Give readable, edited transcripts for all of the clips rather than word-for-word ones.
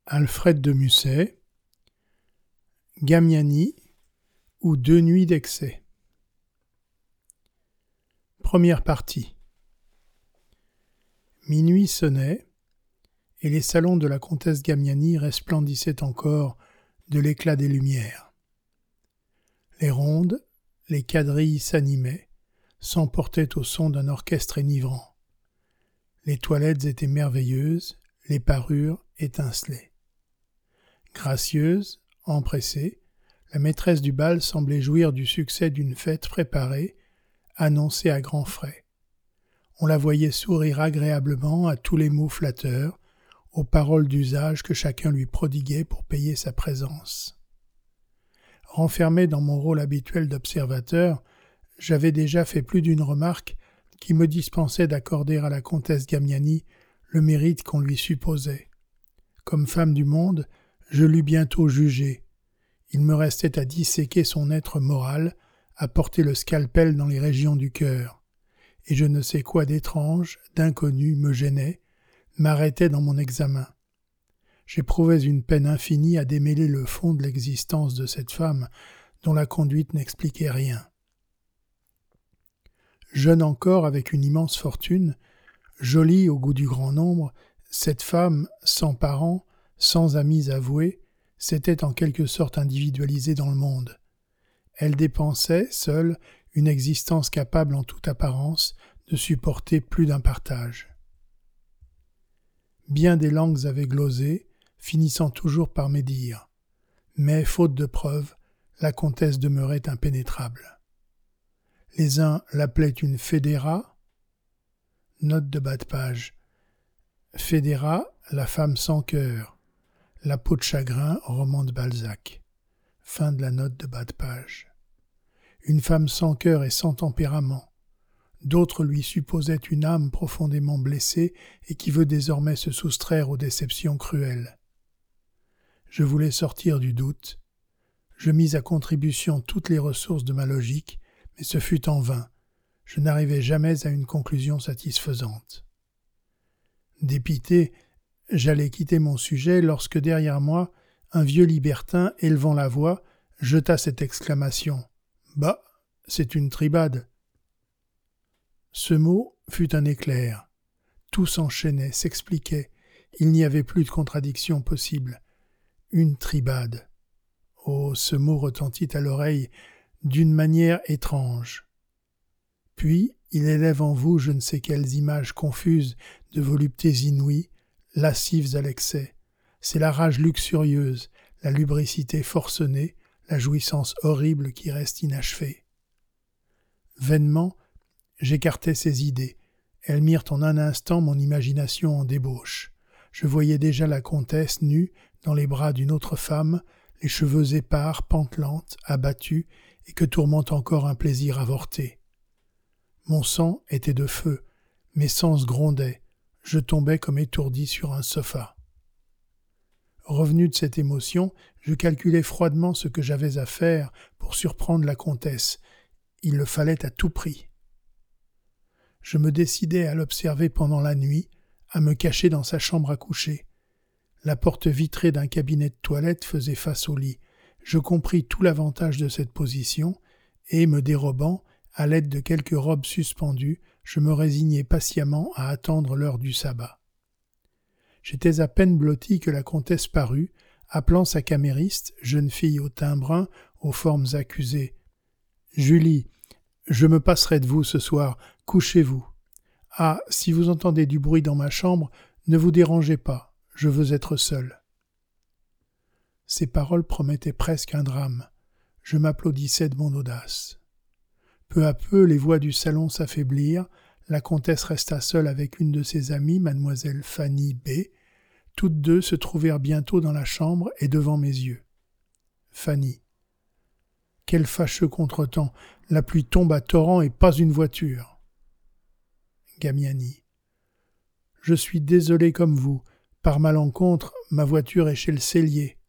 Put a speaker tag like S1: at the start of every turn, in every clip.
S1: Alfred de Musset, Gamiani ou Deux nuits d'excès. Première partie. Minuit sonnait, et les salons de la comtesse Gamiani resplendissaient encore de l'éclat des lumières. Les rondes, les quadrilles s'animaient, s'emportaient au son d'un orchestre enivrant. Les toilettes étaient merveilleuses, les parures étincelaient. Gracieuse, empressée, la maîtresse du bal semblait jouir du succès d'une fête préparée, annoncée à grands frais. On la voyait sourire agréablement à tous les mots flatteurs, aux paroles d'usage que chacun lui prodiguait pour payer sa présence. Renfermé dans mon rôle habituel d'observateur, j'avais déjà fait plus d'une remarque qui me dispensait d'accorder à la comtesse Gamiani le mérite qu'on lui supposait. Comme femme du monde, je l'eus bientôt jugée. Il me restait à disséquer son être moral, à porter le scalpel dans les régions du cœur. Et je ne sais quoi d'étrange, d'inconnu me gênait, m'arrêtait dans mon examen. J'éprouvais une peine infinie à démêler le fond de l'existence de cette femme dont la conduite n'expliquait rien. Jeune encore avec une immense fortune, jolie au goût du grand nombre, cette femme, sans parents, sans amis avoués, s'était en quelque sorte individualisée dans le monde. Elle dépensait, seule, une existence capable en toute apparence de supporter plus d'un partage. Bien des langues avaient glosé, finissant toujours par médire. Mais, faute de preuves, la comtesse demeurait impénétrable. Les uns l'appelaient une fédéra. Note de bas de page. Fédéra, la femme sans cœur. La peau de chagrin, roman de Balzac. Fin de la note de bas de page. Une femme sans cœur et sans tempérament. D'autres lui supposaient une âme profondément blessée et qui veut désormais se soustraire aux déceptions cruelles. Je voulais sortir du doute. Je mis à contribution toutes les ressources de ma logique, mais ce fut en vain. Je n'arrivai jamais à une conclusion satisfaisante. Dépité, j'allais quitter mon sujet lorsque derrière moi, un vieux libertin, élevant la voix, jeta cette exclamation. « Bah, c'est une tribade !» Ce mot fut un éclair. Tout s'enchaînait, s'expliquait. Il n'y avait plus de contradiction possible. Une tribade. Oh, ce mot retentit à l'oreille d'une manière étrange. Puis, il élève en vous je ne sais quelles images confuses de voluptés inouïes, lascives à l'excès. C'est la rage luxurieuse, la lubricité forcenée, la jouissance horrible qui reste inachevée. Vainement, j'écartais ces idées. Elles mirent en un instant mon imagination en débauche. Je voyais déjà la comtesse nue dans les bras d'une autre femme, les cheveux épars, pantelantes, abattus, et que tourmente encore un plaisir avorté. Mon sang était de feu, mes sens grondaient, je tombais comme étourdi sur un sofa. Revenu de cette émotion, je calculais froidement ce que j'avais à faire pour surprendre la comtesse. Il le fallait à tout prix. Je me décidai à l'observer pendant la nuit, à me cacher dans sa chambre à coucher. La porte vitrée d'un cabinet de toilette faisait face au lit. Je compris tout l'avantage de cette position et, me dérobant, à l'aide de quelques robes suspendues, je me résignai patiemment à attendre l'heure du sabbat. J'étais à peine blotti que la comtesse parut, appelant sa camériste, jeune fille au teint brun, aux formes accusées. « Julie, je me passerai de vous ce soir, couchez-vous. Ah, si vous entendez du bruit dans ma chambre, ne vous dérangez pas, je veux être seul. » Ces paroles promettaient presque un drame. Je m'applaudissais de mon audace. Peu à peu, les voix du salon s'affaiblirent, la comtesse resta seule avec une de ses amies, mademoiselle Fanny B. Toutes deux se trouvèrent bientôt dans la chambre et devant mes yeux. Fanny. Quel fâcheux contretemps, la pluie tombe à torrent et pas une voiture. Gamiani. Je suis désolé comme vous. Par malencontre, ma voiture est chez le sellier.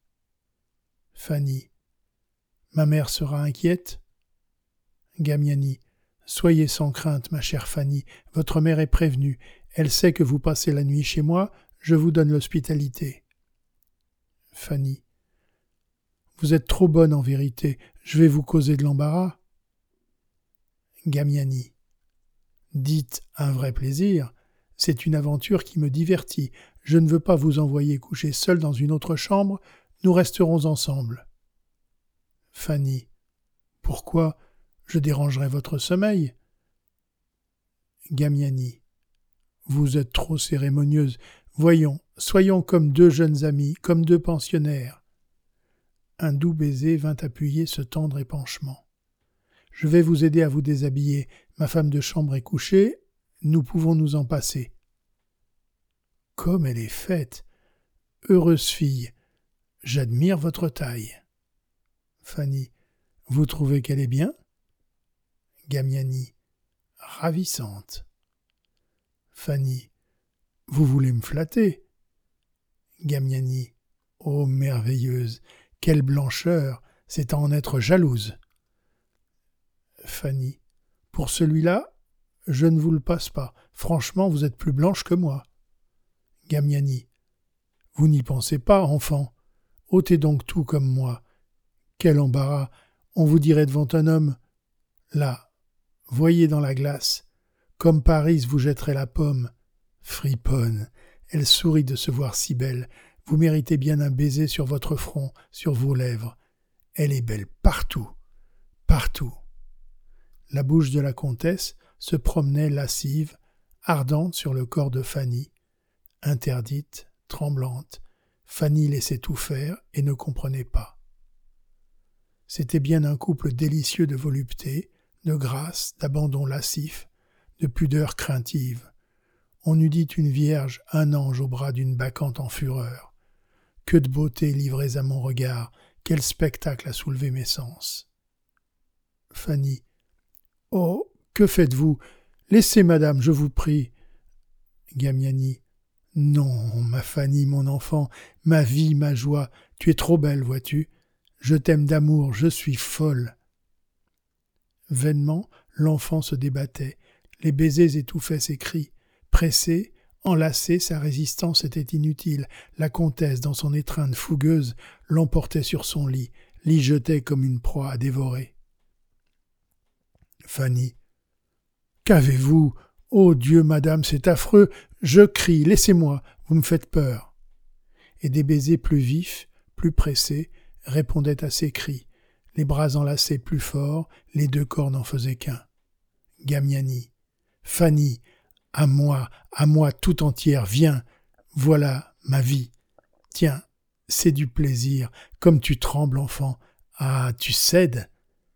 S1: Fanny. Ma mère sera inquiète? Gamiani. Soyez sans crainte, ma chère Fanny, votre mère est prévenue. Elle sait que vous passez la nuit chez moi, je vous donne l'hospitalité. Fanny. Vous êtes trop bonne en vérité, je vais vous causer de l'embarras. Gamiani. Dites un vrai plaisir, c'est une aventure qui me divertit, je ne veux pas vous envoyer coucher seul dans une autre chambre, nous resterons ensemble. Fanny. Pourquoi? Je dérangerai votre sommeil. Gamiani. Vous êtes trop cérémonieuse. Voyons, soyons comme deux jeunes amis, comme deux pensionnaires. Un doux baiser vint appuyer ce tendre épanchement. Je vais vous aider à vous déshabiller. Ma femme de chambre est couchée, nous pouvons nous en passer. Comme elle est faite! Heureuse fille! J'admire votre taille. Fanny. Vous trouvez qu'elle est bien? Gamiani. Ravissante. Fanny. Vous voulez me flatter? Gamiani. Oh, merveilleuse! Quelle blancheur! C'est à en être jalouse. Fanny. Pour celui-là, je ne vous le passe pas. Franchement, vous êtes plus blanche que moi. Gamiani. Vous n'y pensez pas, enfant. Ôtez donc tout comme moi. Quel embarras! On vous dirait devant un homme. Là, voyez dans la glace. Comme Paris vous jetterait la pomme. Friponne, elle sourit de se voir si belle. Vous méritez bien un baiser sur votre front, sur vos lèvres. Elle est belle partout, partout. La bouche de la comtesse se promenait lascive, ardente sur le corps de Fanny. Interdite, tremblante, Fanny laissait tout faire et ne comprenait pas. C'était bien un couple délicieux de volupté, de grâce, d'abandon lascif, de pudeur craintive. On eût dit une vierge, un ange au bras d'une bacchante en fureur. Que de beauté livrées à mon regard, quel spectacle a soulevé mes sens. Fanny. Oh, que faites-vous? Laissez, madame, je vous prie. Gamiani. Non, ma Fanny, mon enfant, ma vie, ma joie, tu es trop belle, vois-tu. Je t'aime d'amour, je suis folle. Vainement, l'enfant se débattait. Les baisers étouffaient ses cris. Pressée, enlacée, sa résistance était inutile. La comtesse, dans son étreinte fougueuse, l'emportait sur son lit, l'y jetait comme une proie à dévorer. Fanny. Qu'avez-vous? Ô Dieu, madame, c'est affreux. Je crie, laissez-moi, vous me faites peur. Et des baisers plus vifs, plus pressés, répondaient à ses cris. Les bras enlacés plus fort, les deux corps n'en faisaient qu'un. Gamiani. Fanny, à moi tout entière, viens, voilà ma vie. Tiens, c'est du plaisir, comme tu trembles, enfant. Ah, tu cèdes.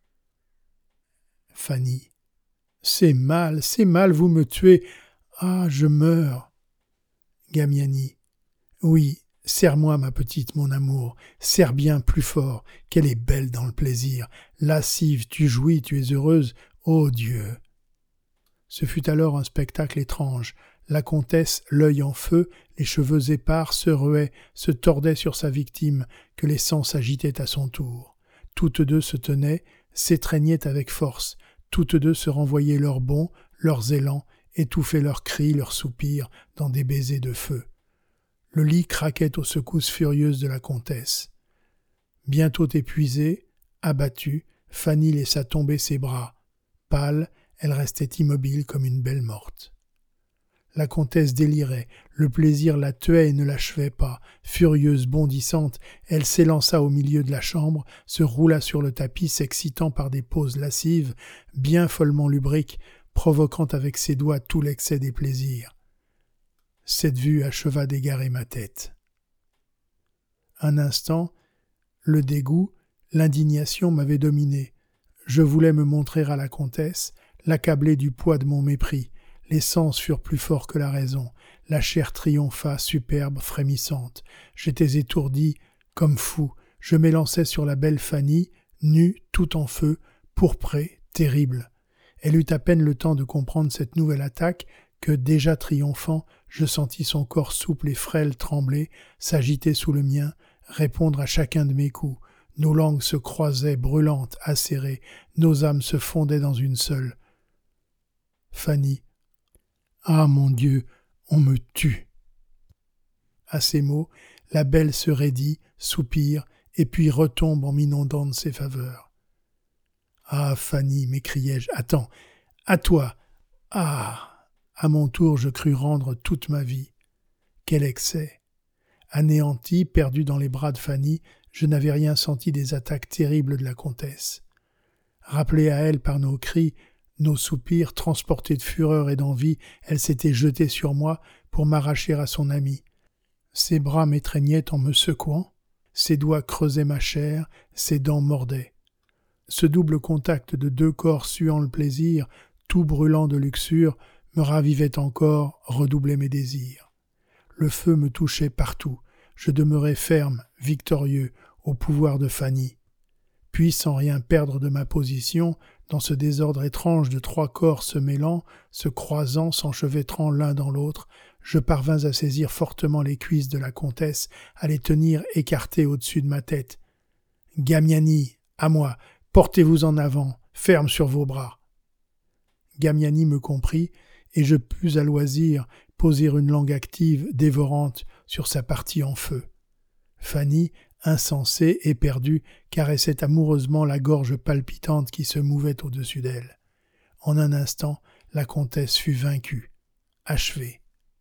S1: Fanny. C'est mal, vous me tuez. Ah, je meurs. Gamiani. Oui, serre-moi, ma petite, mon amour, serre bien plus fort, qu'elle est belle dans le plaisir. Lascive, tu jouis, tu es heureuse, ô Dieu. Ce fut alors un spectacle étrange. La comtesse, l'œil en feu, les cheveux épars, se ruait, se tordait sur sa victime, que les sangs s'agitaient à son tour. Toutes deux se tenaient, s'étreignaient avec force, toutes deux se renvoyaient leurs bonds, leurs élans, étouffaient leurs cris, leurs soupirs, dans des baisers de feu. Le lit craquait aux secousses furieuses de la comtesse. Bientôt épuisée, abattue, Fanny laissa tomber ses bras. Pâle, elle restait immobile comme une belle morte. La comtesse délirait, le plaisir la tuait et ne l'achevait pas. Furieuse, bondissante, elle s'élança au milieu de la chambre, se roula sur le tapis, s'excitant par des poses lascives, bien follement lubriques, provoquant avec ses doigts tout l'excès des plaisirs. Cette vue acheva d'égarer ma tête. Un instant, le dégoût, l'indignation m'avaient dominé. Je voulais me montrer à la comtesse, l'accabler du poids de mon mépris. Les sens furent plus forts que la raison. La chair triompha, superbe, frémissante. J'étais étourdi, comme fou. Je m'élançai sur la belle Fanny, nue, tout en feu, pourprée, terrible. Elle eut à peine le temps de comprendre cette nouvelle attaque que, déjà triomphant, je sentis son corps souple et frêle trembler, s'agiter sous le mien, répondre à chacun de mes coups. Nos langues se croisaient, brûlantes, acérées. Nos âmes se fondaient dans une seule. Fanny. Ah, mon Dieu, on me tue. À ces mots, la belle se raidit, soupire, et puis retombe en m'inondant de ses faveurs. « Ah, Fanny, m'écriai-je, attends, à toi, ah !» À mon tour, je crus rendre toute ma vie. Quel excès! Anéanti, perdu dans les bras de Fanny, je n'avais rien senti des attaques terribles de la comtesse. Rappelée à elle par nos cris, nos soupirs, transportée de fureur et d'envie, elle s'était jetée sur moi pour m'arracher à son ami. Ses bras m'étreignaient en me secouant, ses doigts creusaient ma chair, ses dents mordaient. Ce double contact de deux corps suant le plaisir, tout brûlant de luxure, me ravivait encore, redoublait mes désirs. Le feu me touchait partout. Je demeurais ferme, victorieux, au pouvoir de Fanny. Puis, sans rien perdre de ma position, dans ce désordre étrange de trois corps se mêlant, se croisant, s'enchevêtrant l'un dans l'autre, je parvins à saisir fortement les cuisses de la comtesse, à les tenir écartées au-dessus de ma tête. « Gamiani, à moi, portez-vous en avant, ferme sur vos bras. » Gamiani me comprit, et je pus à loisir poser une langue active, dévorante, sur sa partie en feu. Fanny, insensée, éperdue, caressait amoureusement la gorge palpitante qui se mouvait au-dessus d'elle. En un instant, la comtesse fut vaincue, achevée.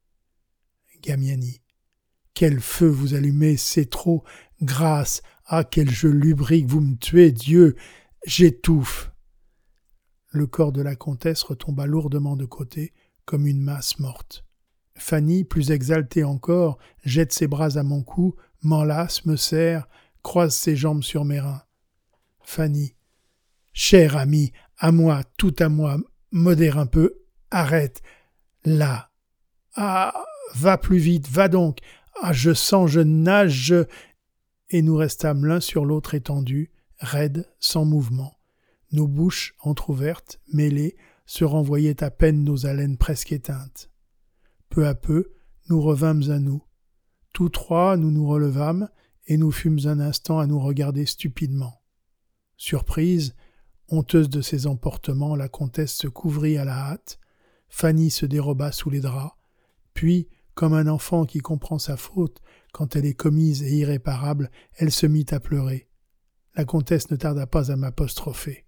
S1: Gamiani. Quel feu vous allumez, c'est trop. Grâce, ah, quel jeu lubrique, vous me tuez, Dieu, j'étouffe. Le corps de la comtesse retomba lourdement de côté, comme une masse morte. Fanny, plus exaltée encore, jette ses bras à mon cou, m'enlace, me serre, croise ses jambes sur mes reins. Fanny. Cher ami, à moi, tout à moi, modère un peu, arrête. Là. Ah, va plus vite, va donc. Ah, je sens, je nage, je... Et nous restâmes l'un sur l'autre étendus, raides, sans mouvement. Nos bouches, entr'ouvertes, mêlées, se renvoyaient à peine nos haleines presque éteintes. Peu à peu, nous revînmes à nous. Tous trois, nous nous relevâmes, et nous fûmes un instant à nous regarder stupidement. Surprise, honteuse de ses emportements, la comtesse se couvrit à la hâte, Fanny se déroba sous les draps, puis, comme un enfant qui comprend sa faute, quand elle est commise et irréparable, elle se mit à pleurer. La comtesse ne tarda pas à m'apostropher.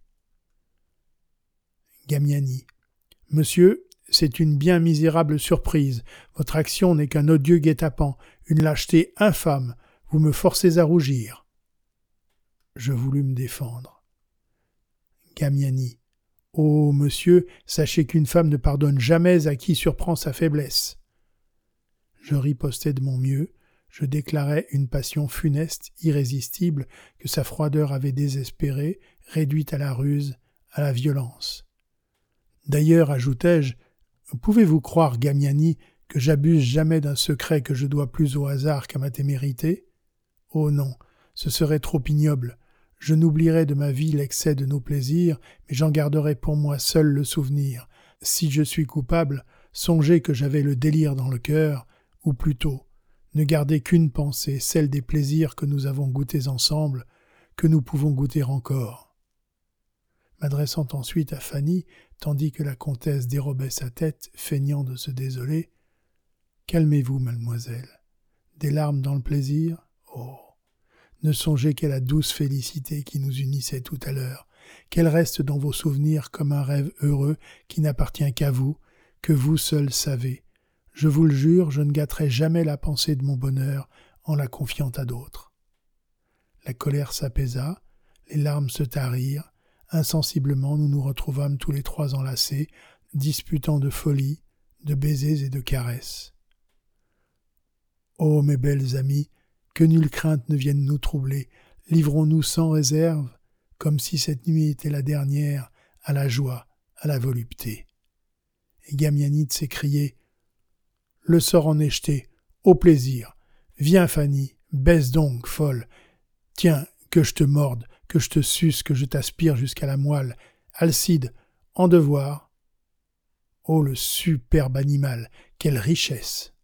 S1: Gamiani. « Monsieur, c'est une bien misérable surprise. Votre action n'est qu'un odieux guet-apens, une lâcheté infâme. Vous me forcez à rougir. » Je voulus me défendre. Gamiani. « Oh, monsieur, sachez qu'une femme ne pardonne jamais à qui surprend sa faiblesse. » Je ripostai de mon mieux. Je déclarai une passion funeste, irrésistible, que sa froideur avait désespérée, réduite à la ruse, à la violence. D'ailleurs, ajoutai-je, pouvez-vous croire, Gamiani, que j'abuse jamais d'un secret que je dois plus au hasard qu'à ma témérité? Oh non, ce serait trop ignoble. Je n'oublierai de ma vie l'excès de nos plaisirs, mais j'en garderai pour moi seul le souvenir. Si je suis coupable, songez que j'avais le délire dans le cœur, ou plutôt, ne gardez qu'une pensée, celle des plaisirs que nous avons goûtés ensemble, que nous pouvons goûter encore. M'adressant ensuite à Fanny, tandis que la comtesse dérobait sa tête, feignant de se désoler, « Calmez-vous, mademoiselle. Des larmes dans le plaisir? Oh! Ne songez qu'à la douce félicité qui nous unissait tout à l'heure, qu'elle reste dans vos souvenirs comme un rêve heureux qui n'appartient qu'à vous, que vous seul savez. Je vous le jure, je ne gâterai jamais la pensée de mon bonheur en la confiant à d'autres. » La colère s'apaisa, les larmes se tarirent. Insensiblement, nous nous retrouvâmes tous les trois enlacés, disputant de folie, de baisers et de caresses. Ô mes belles amies, que nulle crainte ne vienne nous troubler, livrons-nous sans réserve, comme si cette nuit était la dernière, à la joie, à la volupté. Et Gamiani s'écriait « Le sort en est jeté, au plaisir. Viens, Fanny, baisse donc, folle. Tiens, que je te morde, que je te suce, que je t'aspire jusqu'à la moelle. Alcide, en devoir. Oh, le superbe animal, quelle richesse!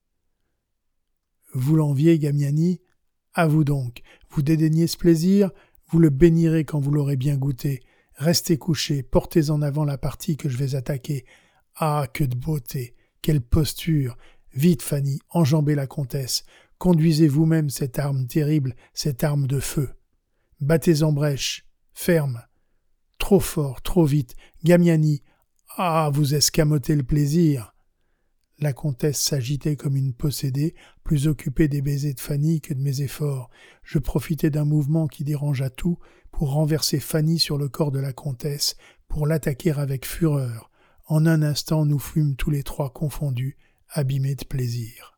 S1: Vous l'enviez, Gamiani? À vous donc, vous dédaignez ce plaisir, vous le bénirez quand vous l'aurez bien goûté. Restez couchés, portez en avant la partie que je vais attaquer. Ah, que de beauté! Quelle posture! Vite, Fanny, enjambez la comtesse. Conduisez vous-même cette arme terrible, cette arme de feu. Battez en brèche, ferme. Trop fort, trop vite. Gamiani, ah, vous escamotez le plaisir. La comtesse s'agitait comme une possédée, plus occupée des baisers de Fanny que de mes efforts. Je profitais d'un mouvement qui dérangea tout pour renverser Fanny sur le corps de la comtesse, pour l'attaquer avec fureur. En un instant, nous fûmes tous les trois confondus, abîmés de plaisir.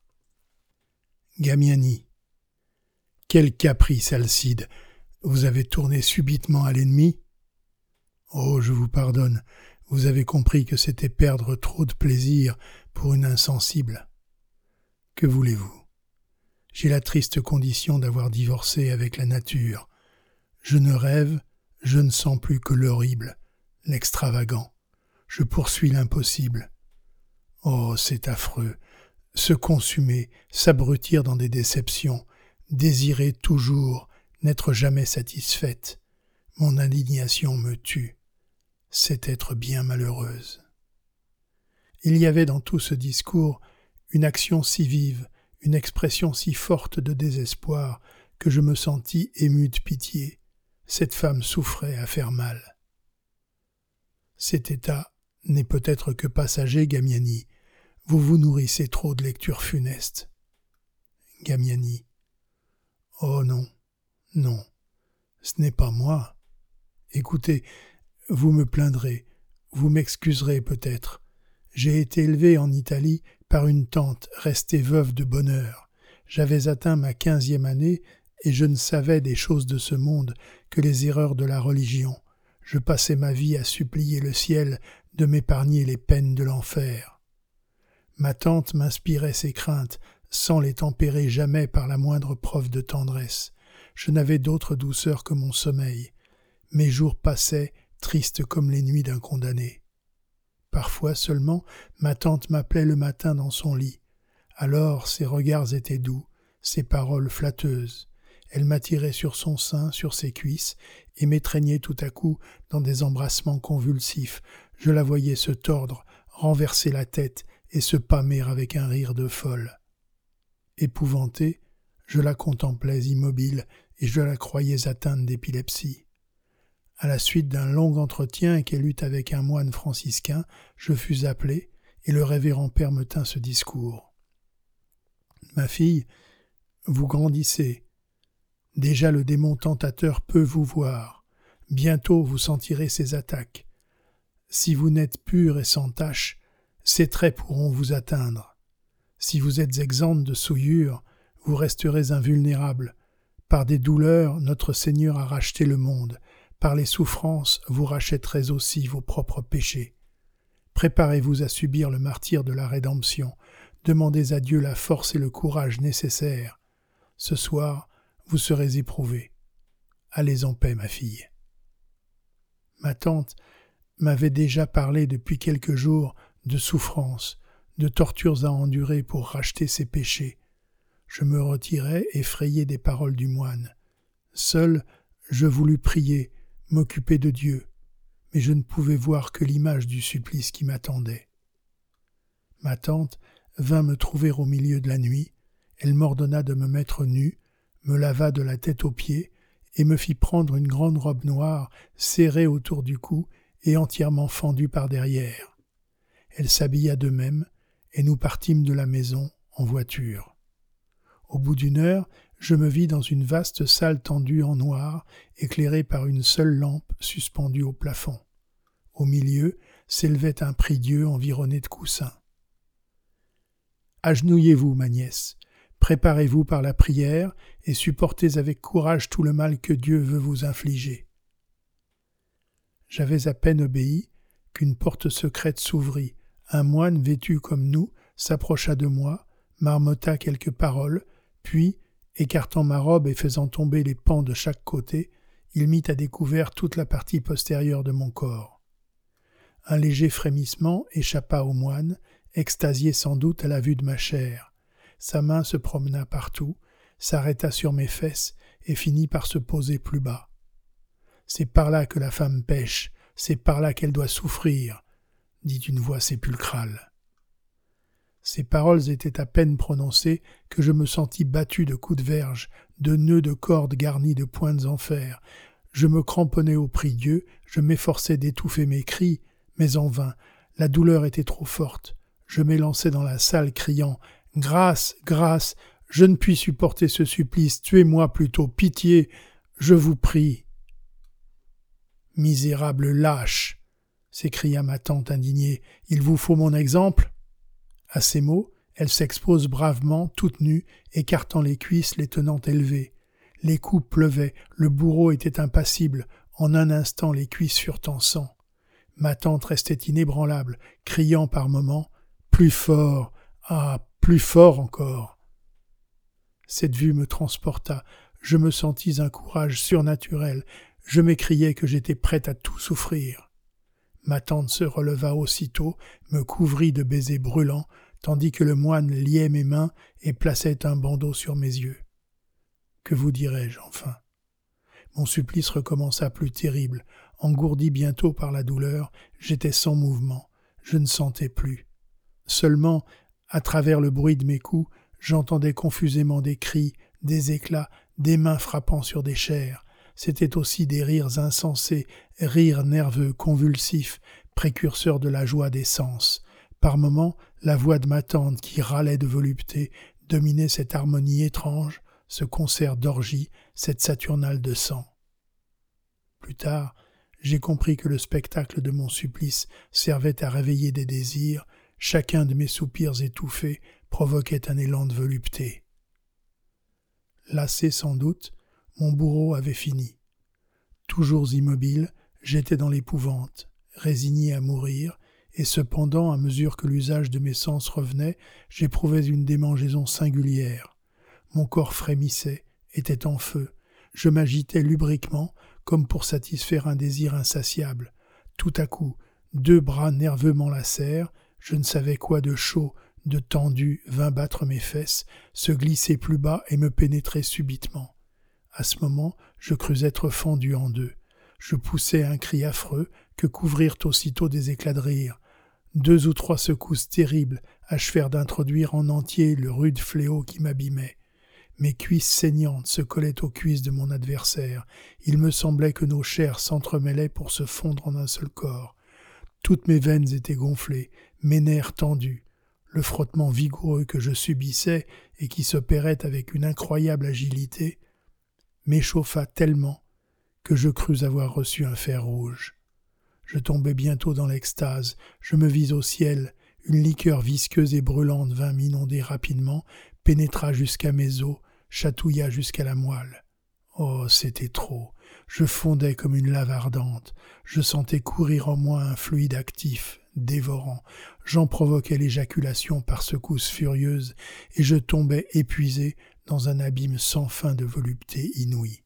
S1: Gamiani. Quel caprice, Alcide. Vous avez tourné subitement à l'ennemi? Oh, je vous pardonne. Vous avez compris que c'était perdre trop de plaisir pour une insensible. Que voulez-vous? J'ai la triste condition d'avoir divorcé avec la nature. Je ne rêve, je ne sens plus que l'horrible, l'extravagant. Je poursuis l'impossible. Oh, c'est affreux. Se consumer, s'abrutir dans des déceptions, désirer toujours, n'être jamais satisfaite. Mon indignation me tue. C'est être bien malheureuse. Il y avait dans tout ce discours une action si vive, une expression si forte de désespoir, que je me sentis ému de pitié. Cette femme souffrait à faire mal. Cet état n'est peut-être que passager, Gamiani. Vous vous nourrissez trop de lectures funestes. Gamiani. Oh non, non, ce n'est pas moi. Écoutez, vous me plaindrez, vous m'excuserez peut-être. J'ai été élevé en Italie par une tante restée veuve de bonne heure. J'avais atteint ma 15e année et je ne savais des choses de ce monde que les erreurs de la religion. Je passais ma vie à supplier le ciel de m'épargner les peines de l'enfer. Ma tante m'inspirait ses craintes, sans les tempérer jamais par la moindre preuve de tendresse. Je n'avais d'autre douceur que mon sommeil. Mes jours passaient, tristes comme les nuits d'un condamné. Parfois seulement, ma tante m'appelait le matin dans son lit. Alors ses regards étaient doux, ses paroles flatteuses. Elle m'attirait sur son sein, sur ses cuisses, et m'étreignait tout à coup dans des embrassements convulsifs. Je la voyais se tordre, renverser la tête et se pâmer avec un rire de folle. Épouvanté, je la contemplais immobile et je la croyais atteinte d'épilepsie. À la suite d'un long entretien qu'elle eut avec un moine franciscain, je fus appelé et le révérend père me tint ce discours. « Ma fille, vous grandissez. Déjà le démon tentateur peut vous voir. Bientôt vous sentirez ses attaques. Si vous n'êtes pure et sans tache, ses traits pourront vous atteindre. Si vous êtes exempte de souillure, vous resterez invulnérable. Par des douleurs, notre Seigneur a racheté le monde. Par les souffrances, vous rachèterez aussi vos propres péchés. Préparez-vous à subir le martyre de la rédemption. Demandez à Dieu la force et le courage nécessaires. Ce soir, vous serez éprouvés. Allez en paix, ma fille. » Ma tante m'avait déjà parlé depuis quelques jours de souffrances, de tortures à endurer pour racheter ses péchés. Je me retirai effrayé des paroles du moine. Seul, je voulus prier, m'occuper de Dieu, mais je ne pouvais voir que l'image du supplice qui m'attendait. Ma tante vint me trouver au milieu de la nuit, elle m'ordonna de me mettre nu, me lava de la tête aux pieds et me fit prendre une grande robe noire serrée autour du cou et entièrement fendue par derrière. Elle s'habilla de même et nous partîmes de la maison en voiture. Au bout d'une heure, je me vis dans une vaste salle tendue en noir, éclairée par une seule lampe suspendue au plafond. Au milieu s'élevait un prie-dieu environné de coussins. « Agenouillez-vous, ma nièce, préparez-vous par la prière et supportez avec courage tout le mal que Dieu veut vous infliger. » J'avais à peine obéi qu'une porte secrète s'ouvrit. Un moine vêtu comme nous s'approcha de moi, marmotta quelques paroles, puis, écartant ma robe et faisant tomber les pans de chaque côté, il mit à découvert toute la partie postérieure de mon corps. Un léger frémissement échappa au moine, extasié sans doute à la vue de ma chair. Sa main se promena partout, s'arrêta sur mes fesses et finit par se poser plus bas. « C'est par là que la femme pêche, c'est par là qu'elle doit souffrir », dit une voix sépulcrale. Ces paroles étaient à peine prononcées que je me sentis battu de coups de verge, de nœuds de cordes garnis de pointes en fer. Je me cramponnais au prie-dieu, je m'efforçais d'étouffer mes cris, mais en vain, la douleur était trop forte. Je m'élançai dans la salle criant « Grâce, grâce, je ne puis supporter ce supplice, tuez-moi plutôt, pitié, je vous prie. » « Misérable lâche !» s'écria ma tante indignée. « Il vous faut mon exemple ?» À ces mots, elle s'expose bravement, toute nue, écartant les cuisses, les tenant élevées. Les coups pleuvaient, le bourreau était impassible. En un instant, les cuisses furent en sang. Ma tante restait inébranlable, criant par moments « Plus fort ! Ah, plus fort encore !» Cette vue me transporta. Je me sentis un courage surnaturel. Je m'écriai que j'étais prête à tout souffrir. Ma tante se releva aussitôt, me couvrit de baisers brûlants, tandis que le moine liait mes mains et plaçait un bandeau sur mes yeux. Que vous dirais-je enfin ? Mon supplice recommença plus terrible. Engourdi bientôt par la douleur, j'étais sans mouvement. Je ne sentais plus. Seulement, à travers le bruit de mes coups, j'entendais confusément des cris, des éclats, des mains frappant sur des chairs. C'étaient aussi des rires insensés, rires nerveux, convulsifs, précurseurs de la joie des sens. Par moments, la voix de ma tante, qui râlait de volupté, dominait cette harmonie étrange, ce concert d'orgie, cette saturnale de sang. Plus tard, j'ai compris que le spectacle de mon supplice servait à réveiller des désirs. Chacun de mes soupirs étouffés provoquait un élan de volupté. Lassé sans doute, mon bourreau avait fini. Toujours immobile, j'étais dans l'épouvante, résigné à mourir, et cependant, à mesure que l'usage de mes sens revenait, j'éprouvais une démangeaison singulière. Mon corps frémissait, était en feu. Je m'agitais lubriquement, comme pour satisfaire un désir insatiable. Tout à coup, 2 bras nerveux m'enlacèrent, je ne savais quoi de chaud, de tendu vint battre mes fesses, se glisser plus bas et me pénétrer subitement. À ce moment, je crus être fendu en deux. Je poussai un cri affreux que couvrirent aussitôt des éclats de rire. 2 ou 3 secousses terribles achevèrent d'introduire en entier le rude fléau qui m'abîmait. Mes cuisses saignantes se collaient aux cuisses de mon adversaire. Il me semblait que nos chairs s'entremêlaient pour se fondre en un seul corps. Toutes mes veines étaient gonflées, mes nerfs tendus. Le frottement vigoureux que je subissais et qui s'opérait avec une incroyable agilité m'échauffa tellement que je crus avoir reçu un fer rouge. Je tombai bientôt dans l'extase, je me vis au ciel, une liqueur visqueuse et brûlante vint m'inonder rapidement, pénétra jusqu'à mes os, chatouilla jusqu'à la moelle. Oh, c'était trop. Je fondais comme une lave ardente. Je sentais courir en moi un fluide actif, dévorant. J'en provoquais l'éjaculation par secousses furieuses, et je tombais épuisé dans un abîme sans fin de volupté inouïe.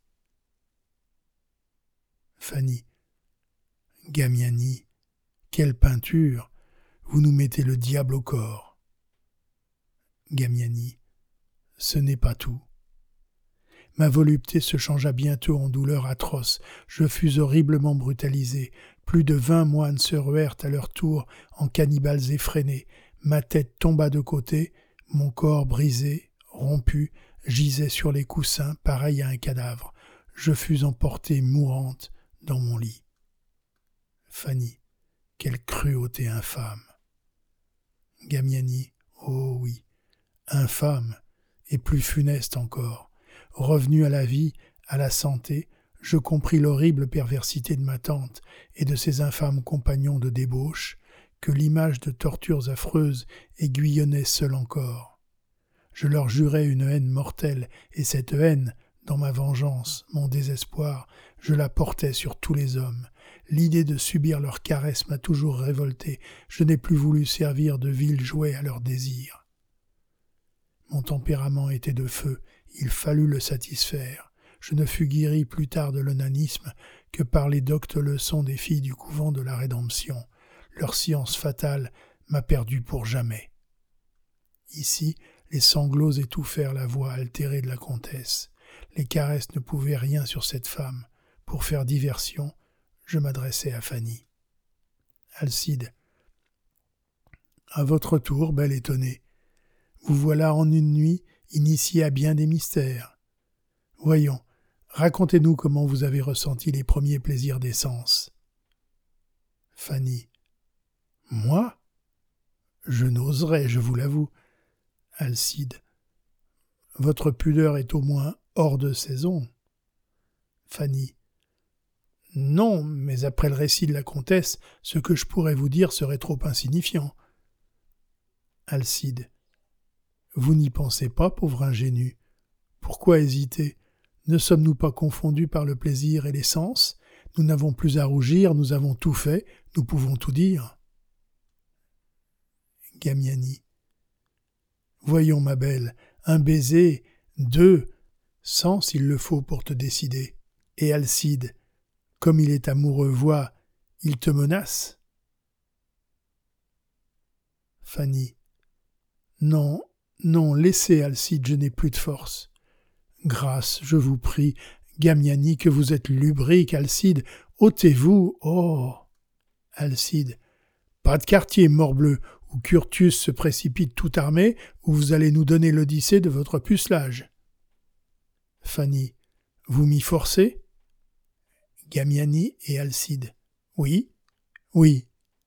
S1: Fanny, Gamiani, quelle peinture! Vous nous mettez le diable au corps. Gamiani, ce n'est pas tout. Ma volupté se changea bientôt en douleur atroce. Je fus horriblement brutalisé. Plus de 20 moines se ruèrent à leur tour en cannibales effrénés. Ma tête tomba de côté, mon corps brisé, rompu, gisait sur les coussins, pareil à un cadavre. Je fus emporté mourante dans mon lit. Fanny, quelle cruauté infâme! Gamiani, oh oui, infâme, et plus funeste encore. Revenu à la vie, à la santé, je compris l'horrible perversité de ma tante et de ses infâmes compagnons de débauche, que l'image de tortures affreuses aiguillonnait seule encore. Je leur jurai une haine mortelle, et cette haine, dans ma vengeance, mon désespoir, je la portais sur tous les hommes. L'idée de subir leurs caresses m'a toujours révolté. Je n'ai plus voulu servir de vil jouet à leurs désirs. Mon tempérament était de feu, il fallut le satisfaire. Je ne fus guéri plus tard de l'onanisme que par les doctes leçons des filles du couvent de la Rédemption. Leur science fatale m'a perdu pour jamais. Ici, les sanglots étouffèrent la voix altérée de la comtesse. Les caresses ne pouvaient rien sur cette femme. Pour faire diversion, je m'adressai à Fanny. Alcide, à votre tour, belle étonnée, Vous voilà en une nuit initié à bien des mystères. Voyons, racontez-nous comment vous avez ressenti les premiers plaisirs des sens. Fanny. Moi ? Je n'oserais, je vous l'avoue. Alcide. Votre pudeur est au moins hors de saison. Fanny. Non, mais après le récit de la comtesse, ce que je pourrais vous dire serait trop insignifiant. Alcide. Vous n'y pensez pas, pauvre ingénu. Pourquoi hésiter ? Ne sommes-nous pas confondus par le plaisir et les sens ? Nous n'avons plus à rougir, nous avons tout fait, nous pouvons tout dire. Gamiani. Voyons, ma belle, un baiser, 2, 100 s'il le faut pour te décider. Et Alcide, comme il est amoureux, vois, il te menace. Fanny. Non, non, laissez Alcide, je n'ai plus de force. Grâce, je vous prie, Gamiani, que vous êtes lubrique, Alcide, ôtez-vous, oh. Alcide. Pas de quartier, morbleu, où Curtius se précipite tout armé, où vous allez nous donner l'odyssée de votre pucelage. Fanny. Vous m'y forcez ? Gamiani et Alcide. Oui, oui.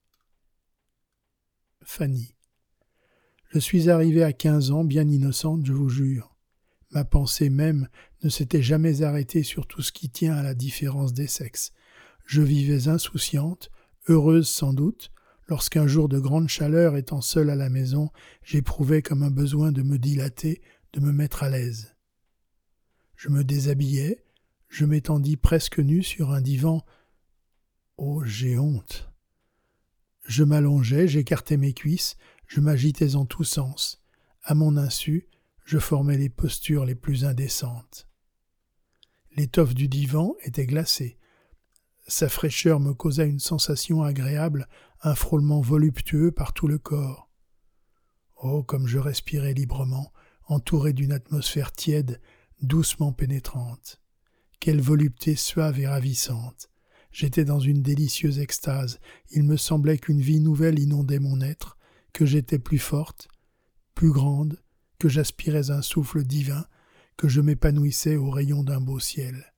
S1: Fanny. Je suis arrivée à 15 ans, bien innocente, je vous jure. Ma pensée même ne s'était jamais arrêtée sur tout ce qui tient à la différence des sexes. Je vivais insouciante, heureuse sans doute, lorsqu'un jour de grande chaleur, étant seule à la maison, j'éprouvais comme un besoin de me dilater, de me mettre à l'aise. Je me déshabillais, je m'étendis presque nu sur un divan. Oh, j'ai honte. Je m'allongeais, j'écartais mes cuisses, je m'agitais en tous sens. À mon insu, je formais les postures les plus indécentes. L'étoffe du divan était glacée. Sa fraîcheur me causa une sensation agréable, un frôlement voluptueux par tout le corps. Oh, comme je respirais librement, entouré d'une atmosphère tiède, doucement pénétrante. Quelle volupté suave et ravissante. J'étais dans une délicieuse extase. Il me semblait qu'une vie nouvelle inondait mon être, que j'étais plus forte, plus grande, que j'aspirais un souffle divin, que je m'épanouissais au rayon d'un beau ciel.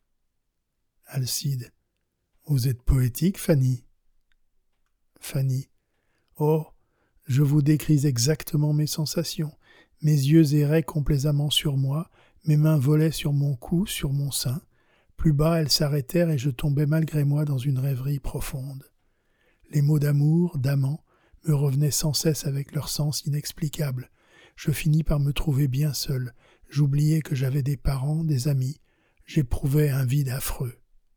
S1: Alcide. Vous êtes poétique, Fanny. Fanny. Oh, je vous décris exactement mes sensations. Mes yeux erraient complaisamment sur moi, mes mains volaient sur mon cou, sur mon sein. Plus bas, elles s'arrêtèrent et je tombais malgré moi dans une rêverie profonde. Les mots d'amour, d'amant, me revenaient sans cesse avec leur sens inexplicable. Je finis par me trouver bien seul. J'oubliais que j'avais des parents, des amis. J'éprouvais un vide affreux.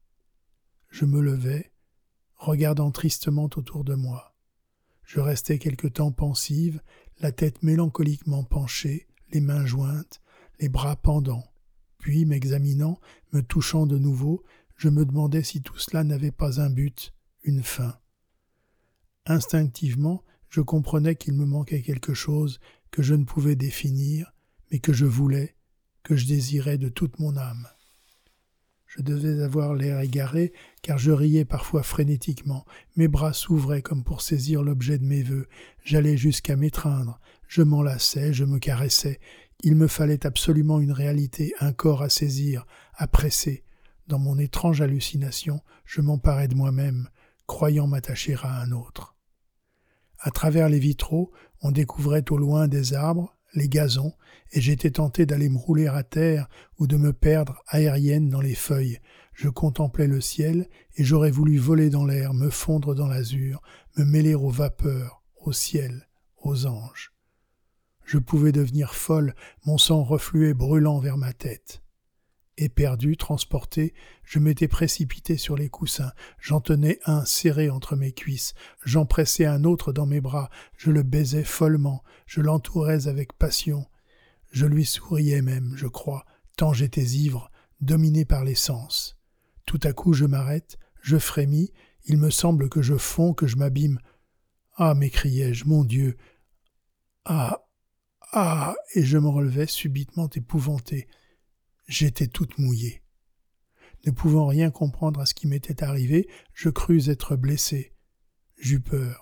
S1: Je me levai, regardant tristement autour de moi. Je restai quelque temps pensive, la tête mélancoliquement penchée, les mains jointes, les bras pendants. Puis, m'examinant, me touchant de nouveau, je me demandais si tout cela n'avait pas un but, une fin. Instinctivement, je comprenais qu'il me manquait quelque chose que je ne pouvais définir, mais que je voulais, que je désirais de toute mon âme. Je devais avoir l'air égaré, car je riais parfois frénétiquement. Mes bras s'ouvraient comme pour saisir l'objet de mes vœux. J'allais jusqu'à m'étreindre. Je m'enlaçais, je me caressais. Il me fallait absolument une réalité, un corps à saisir, à presser. Dans mon étrange hallucination, je m'emparais de moi-même, croyant m'attacher à un autre. À travers les vitraux, on découvrait au loin des arbres, les gazons, et j'étais tenté d'aller me rouler à terre ou de me perdre aérienne dans les feuilles. Je contemplais le ciel et j'aurais voulu voler dans l'air, me fondre dans l'azur, me mêler aux vapeurs, au ciel, aux anges. Je pouvais devenir folle, mon sang refluait brûlant vers ma tête. Éperdu, transporté, je m'étais précipité sur les coussins. J'en tenais un serré entre mes cuisses. J'en pressais un autre dans mes bras. Je le baisais follement. Je l'entourais avec passion. Je lui souriais même, je crois, tant j'étais ivre, dominé par les sens. Tout à coup, je m'arrête, je frémis. Il me semble que je fonds, que je m'abîme. Ah, m'écriai-je, mon Dieu! Ah! Ah! Et je me relevai subitement épouvanté. J'étais toute mouillée. Ne pouvant rien comprendre à ce qui m'était arrivé, je crus être blessé. J'eus peur.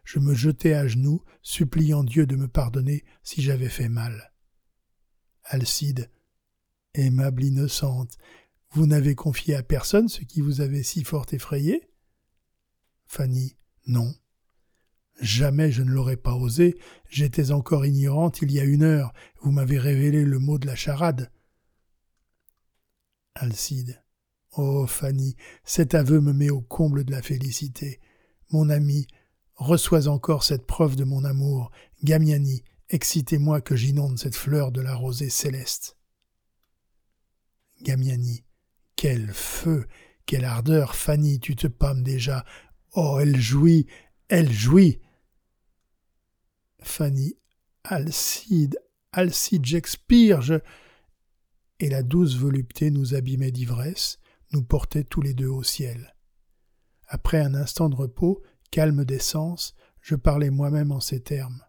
S1: Je me jetai à genoux, suppliant Dieu de me pardonner si j'avais fait mal. Alcide, aimable innocente, vous n'avez confié à personne ce qui vous avait si fort effrayé? Fanny, non. Jamais je ne l'aurais pas osé, j'étais encore ignorante il y a 1 heure, vous m'avez révélé le mot de la charade. Alcide, oh Fanny, cet aveu me met au comble de la félicité. Mon ami, reçois encore cette preuve de mon amour. Gamiani, excitez-moi que j'inonde cette fleur de la rosée céleste. Gamiani, quel feu, quelle ardeur, Fanny, tu te pâmes déjà. Oh, elle jouit, elle jouit. Fanny, Alcide, j'expire, Et la douce volupté nous abîmait d'ivresse, nous portait tous les deux au ciel. Après un instant de repos, calme des sens, je parlais moi-même en ces termes.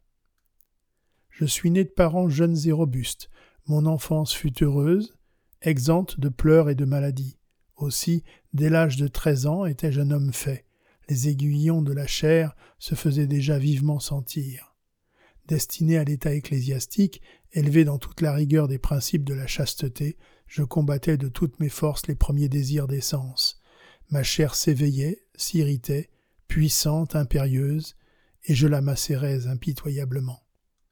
S1: Je suis né de parents jeunes et robustes. Mon enfance fut heureuse, exempte de pleurs et de maladies. Aussi, dès l'âge de 13 ans, étais-je un homme fait. Les aiguillons de la chair se faisaient déjà vivement sentir. Destiné à l'état ecclésiastique, élevé dans toute la rigueur des principes de la chasteté, je combattais de toutes mes forces les premiers désirs des sens. Ma chair s'éveillait, s'irritait, puissante, impérieuse, et je la macérais impitoyablement.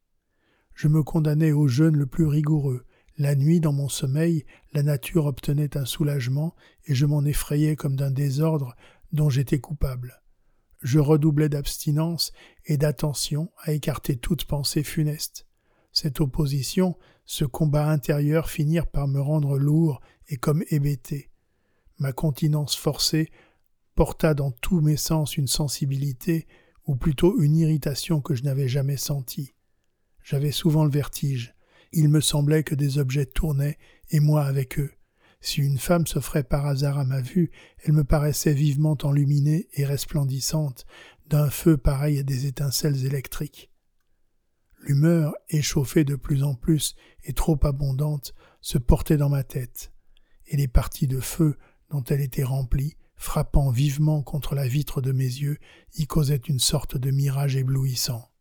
S1: Je me condamnais au jeûne le plus rigoureux. La nuit, dans mon sommeil, la nature obtenait un soulagement, et je m'en effrayais comme d'un désordre dont j'étais coupable. Je redoublais d'abstinence et d'attention à écarter toute pensée funeste. Cette opposition, ce combat intérieur finirent par me rendre lourd et comme hébété. Ma continence forcée porta dans tous mes sens une sensibilité, ou plutôt une irritation que je n'avais jamais sentie. J'avais souvent le vertige. Il me semblait que des objets tournaient, et moi avec eux. Si une femme s'offrait par hasard à ma vue, elle me paraissait vivement enluminée et resplendissante, d'un feu pareil à des étincelles électriques. L'humeur, échauffée de plus en plus et trop abondante, se portait dans ma tête, et les parties de feu dont elle était remplie, frappant vivement contre la vitre de mes yeux, y causaient une sorte de mirage éblouissant.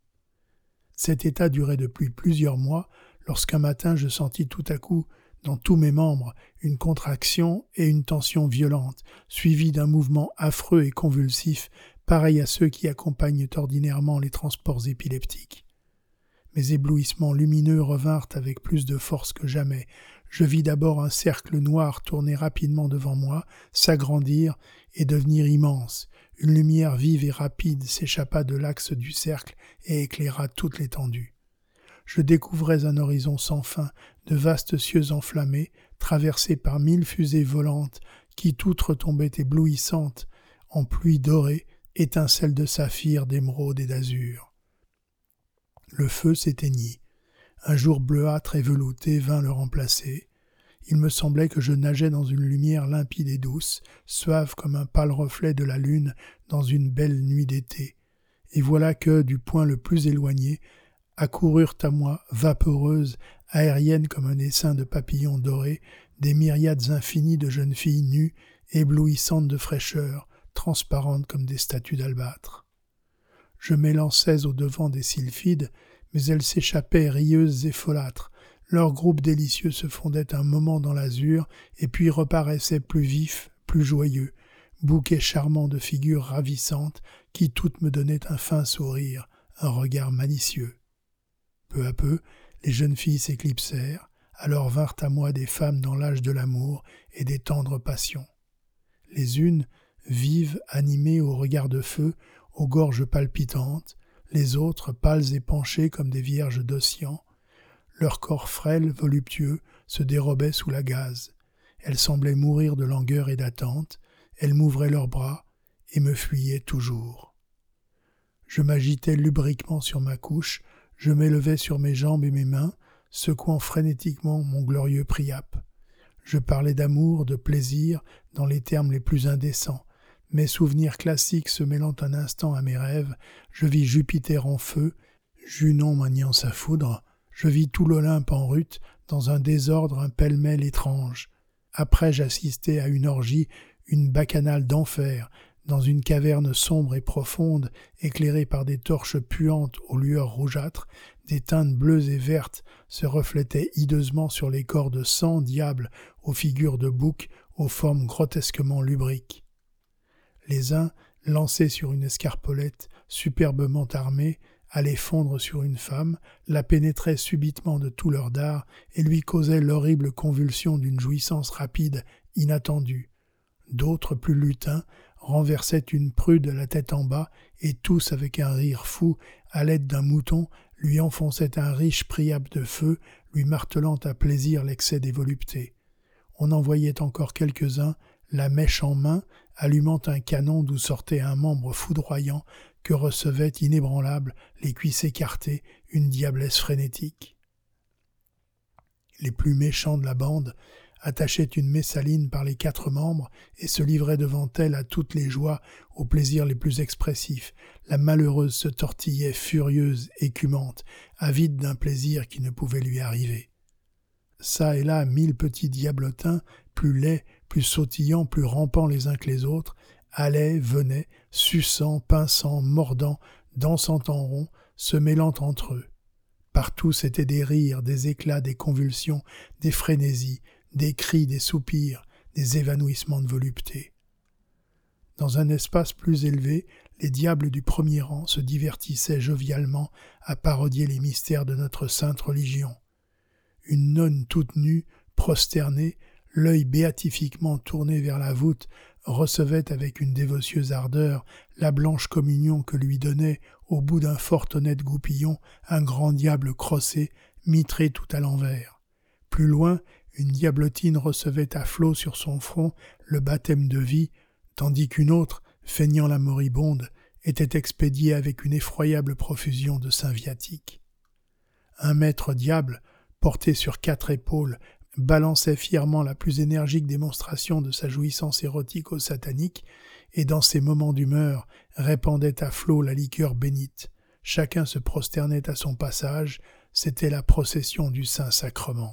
S1: Cet état durait depuis plusieurs mois, lorsqu'un matin je sentis tout à coup, dans tous mes membres, une contraction et une tension violente, suivie d'un mouvement affreux et convulsif, pareil à ceux qui accompagnent ordinairement les transports épileptiques. Mes éblouissements lumineux revinrent avec plus de force que jamais. Je vis d'abord un cercle noir tourner rapidement devant moi, s'agrandir et devenir immense. Une lumière vive et rapide s'échappa de l'axe du cercle et éclaira toute l'étendue. Je découvrais un horizon sans fin, de vastes cieux enflammés, traversés par 1000 fusées volantes, qui toutes retombaient éblouissantes, en pluie dorée, étincelles de saphir, d'émeraude et d'azur. Le feu s'éteignit. Un jour bleuâtre et velouté vint le remplacer. Il me semblait que je nageais dans une lumière limpide et douce, suave comme un pâle reflet de la lune dans une belle nuit d'été. Et voilà que, du point le plus éloigné, accoururent à moi, vaporeuses, aériennes comme un essaim de papillons dorés, des myriades infinies de jeunes filles nues, éblouissantes de fraîcheur, transparentes comme des statues d'albâtre. Je m'élançais au-devant des sylphides, mais elles s'échappaient rieuses et folâtres. Leur groupe délicieux se fondait un moment dans l'azur, et puis reparaissait plus vif, plus joyeux, bouquet charmant de figures ravissantes, qui toutes me donnaient un fin sourire, un regard malicieux. Peu à peu, les jeunes filles s'éclipsèrent, alors vinrent à moi des femmes dans l'âge de l'amour et des tendres passions. Les unes, vives, animées au regard de feu, aux gorges palpitantes, les autres, pâles et penchées comme des vierges d'Ossian. Leur corps frêle, voluptueux, se dérobait sous la gaze. Elles semblaient mourir de langueur et d'attente, elles m'ouvraient leurs bras et me fuyaient toujours. Je m'agitais lubriquement sur ma couche, je m'élevais sur mes jambes et mes mains, secouant frénétiquement mon glorieux priape. Je parlais d'amour, de plaisir, dans les termes les plus indécents. Mes souvenirs classiques se mêlant un instant à mes rêves, je vis Jupiter en feu, Junon maniant sa foudre, je vis tout l'Olympe en rut, dans un désordre, un pêle-mêle étrange. Après, j'assistais à une orgie, une bacchanale d'enfer, Dans une caverne sombre et profonde, éclairée par des torches puantes aux lueurs rougeâtres, des teintes bleues et vertes se reflétaient hideusement sur les corps de 100 diables aux figures de boucs, aux formes grotesquement lubriques. Les uns, lancés sur une escarpolette, superbement armés, allaient fondre sur une femme, la pénétraient subitement de tout leur dard et lui causaient l'horrible convulsion d'une jouissance rapide, inattendue. D'autres, plus lutins, renversaient une prude la tête en bas et tous, avec un rire fou, à l'aide d'un mouton, lui enfonçaient un riche priape de feu, lui martelant à plaisir l'excès des voluptés. On en voyait encore quelques-uns, la mèche en main, allumant un canon d'où sortait un membre foudroyant que recevait inébranlable, les cuisses écartées, une diablesse frénétique. Les plus méchants de la bande attachaient une messaline par les 4 membres et se livraient devant elle à toutes les joies, aux plaisirs les plus expressifs. La malheureuse se tortillait furieuse, écumante, avide d'un plaisir qui ne pouvait lui arriver. Ça et là 1000 petits diablotins, plus laids, plus sautillants, plus rampants les uns que les autres, allaient, venaient, suçant, pinçant, mordant, dansant en rond, se mêlant entre eux. Partout c'étaient des rires, des éclats, des convulsions, des frénésies, des cris, des soupirs, des évanouissements de volupté. Dans un espace plus élevé, les diables du premier rang se divertissaient jovialement à parodier les mystères de notre sainte religion. Une nonne toute nue, prosternée, l'œil béatifiquement tourné vers la voûte, recevait avec une dévotieuse ardeur la blanche communion que lui donnait, au bout d'un fort honnête goupillon, un grand diable crossé, mitré tout à l'envers. Plus loin, une diablotine recevait à flots sur son front le baptême de vie, tandis qu'une autre, feignant la moribonde, était expédiée avec une effroyable profusion de saints viatiques. Un maître diable, porté sur 4 épaules, balançait fièrement la plus énergique démonstration de sa jouissance érotique au satanique, et dans ses moments d'humeur répandait à flots la liqueur bénite. Chacun se prosternait à son passage, c'était la procession du Saint-Sacrement.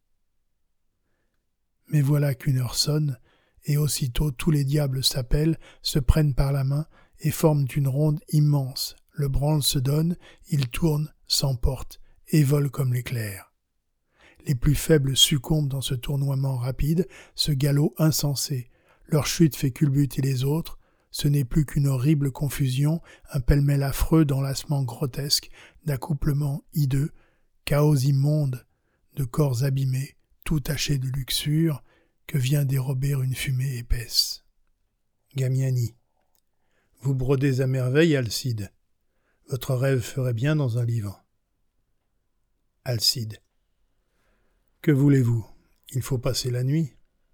S1: Mais voilà qu'une heure sonne, et aussitôt tous les diables s'appellent, se prennent par la main et forment une ronde immense. Le branle se donne, ils tournent, s'emportent et volent comme l'éclair. Les plus faibles succombent dans ce tournoiement rapide, ce galop insensé. Leur chute fait culbuter les autres. Ce n'est plus qu'une horrible confusion, un pêle-mêle affreux d'enlacements grotesques, d'accouplements hideux, chaos immonde, de corps abîmés, tout tachés de luxure, que vient dérober une fumée épaisse. Gamiani. Vous brodez à merveille, Alcide. Votre rêve ferait bien dans un livre. Alcide. Que voulez-vous? Il faut passer la nuit.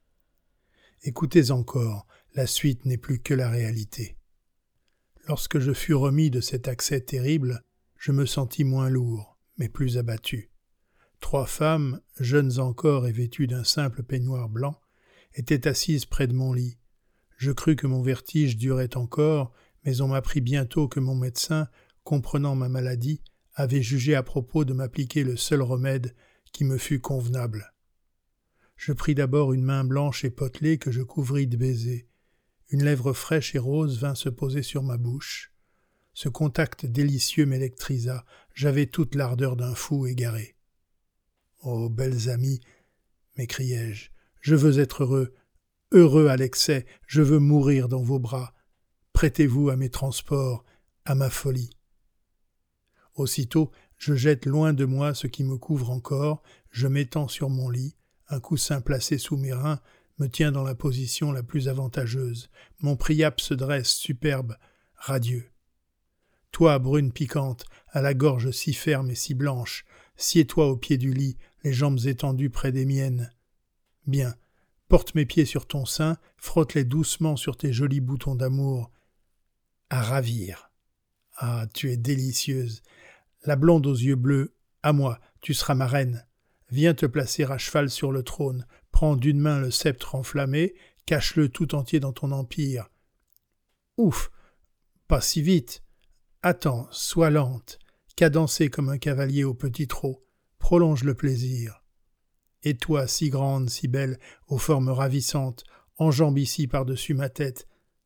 S1: Écoutez encore, la suite n'est plus que la réalité. Lorsque je fus remis de cet accès terrible, je me sentis moins lourd, mais plus abattu. 3 femmes, jeunes encore et vêtues d'un simple peignoir blanc, étaient assises près de mon lit. Je crus que mon vertige durait encore, mais on m'apprit bientôt que mon médecin, comprenant ma maladie, avait jugé à propos de m'appliquer le seul remède qui me fut convenable. Je pris d'abord une main blanche et potelée que je couvris de baisers. Une lèvre fraîche et rose vint se poser sur ma bouche. Ce contact délicieux m'électrisa. J'avais toute l'ardeur d'un fou égaré. « Oh, belles amies !» m'écriai-je. « Je veux être heureux, heureux à l'excès, je veux mourir dans vos bras. Prêtez-vous à mes transports, à ma folie. » Aussitôt, je jette loin de moi ce qui me couvre encore, je m'étends sur mon lit, un coussin placé sous mes reins me tient dans la position la plus avantageuse. Mon priape se dresse, superbe, radieux. Toi, brune piquante, à la gorge si ferme et si blanche, sieds-toi au pied du lit, les jambes étendues près des miennes. Bien, porte mes pieds sur ton sein, frotte-les doucement sur tes jolis boutons d'amour. À ravir. Ah, tu es délicieuse. La blonde aux yeux bleus, à moi, tu seras ma reine. Viens te placer à cheval sur le trône, prends d'une main le sceptre enflammé, cache-le tout entier dans ton empire. Ouf, pas si vite. Attends, sois lente, cadencée comme un cavalier au petit trot, prolonge le plaisir. Et toi, si grande, si belle, aux formes ravissantes, enjambe ici par-dessus ma tête.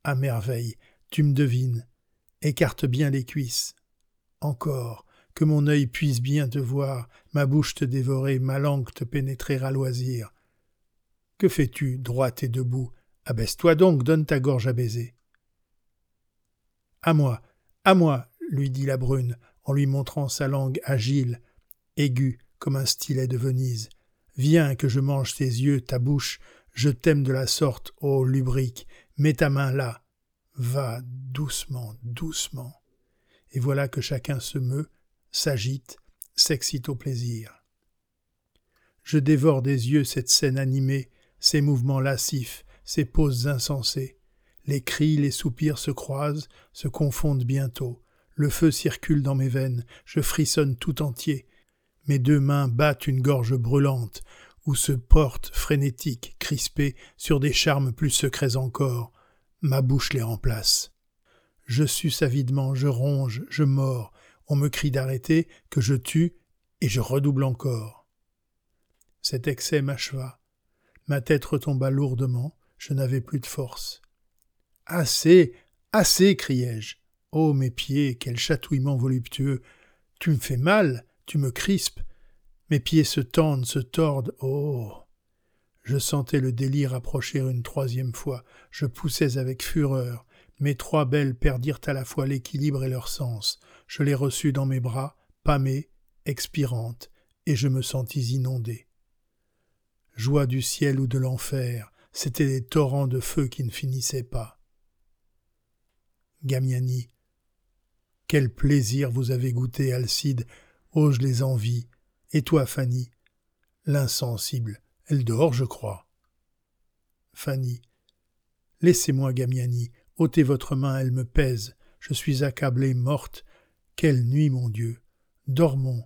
S1: À merveille, tu me devines. Écarte bien les cuisses. Encore, que mon œil puisse bien te voir, ma bouche te dévorer, ma langue te pénétrer à loisir. Que fais-tu, droite et debout? Abaisse-toi donc, donne ta gorge à baiser. À moi, lui dit la brune, en lui montrant sa langue agile, aiguë comme un stylet de Venise. Viens que je mange tes yeux, ta bouche, je t'aime de la sorte, ô lubrique, mets ta main là. Va, doucement, doucement. Et voilà que chacun se meut, s'agite, s'excite au plaisir. Je dévore des yeux cette scène animée, ces mouvements lascifs, ces poses insensées. Les cris, les soupirs se croisent, se confondent bientôt. Le feu circule dans mes veines, je frissonne tout entier. Mes deux mains battent une gorge brûlante, ou se portent, frénétiques, crispées, sur des charmes plus secrets encore. Ma bouche les remplace. Je suce avidement, je ronge, je mords. On me crie d'arrêter, que je tue, et je redouble encore. Cet excès m'acheva. Ma tête retomba lourdement, je n'avais plus de force. « Assez, assez !» criai-je. « Oh, mes pieds, quel chatouillement voluptueux ! Tu me fais mal, tu me crispes. Mes pieds se tendent, se tordent, oh !» Je sentais le délire approcher une troisième fois. Je poussais avec fureur. Mes trois belles perdirent à la fois l'équilibre et leur sens. Je les reçus dans mes bras, pâmées, expirantes, et je me sentis inondé. Joie du ciel ou de l'enfer, c'étaient des torrents de feu qui ne finissaient pas. Gamiani, quel plaisir vous avez goûté, Alcide, oh je les envie. Et toi, Fanny? L'insensible, elle dort, je crois. Fanny, laissez-moi, Gamiani, ôtez votre main, elle me pèse, je suis accablée, morte. Quelle nuit, mon Dieu! Dormons,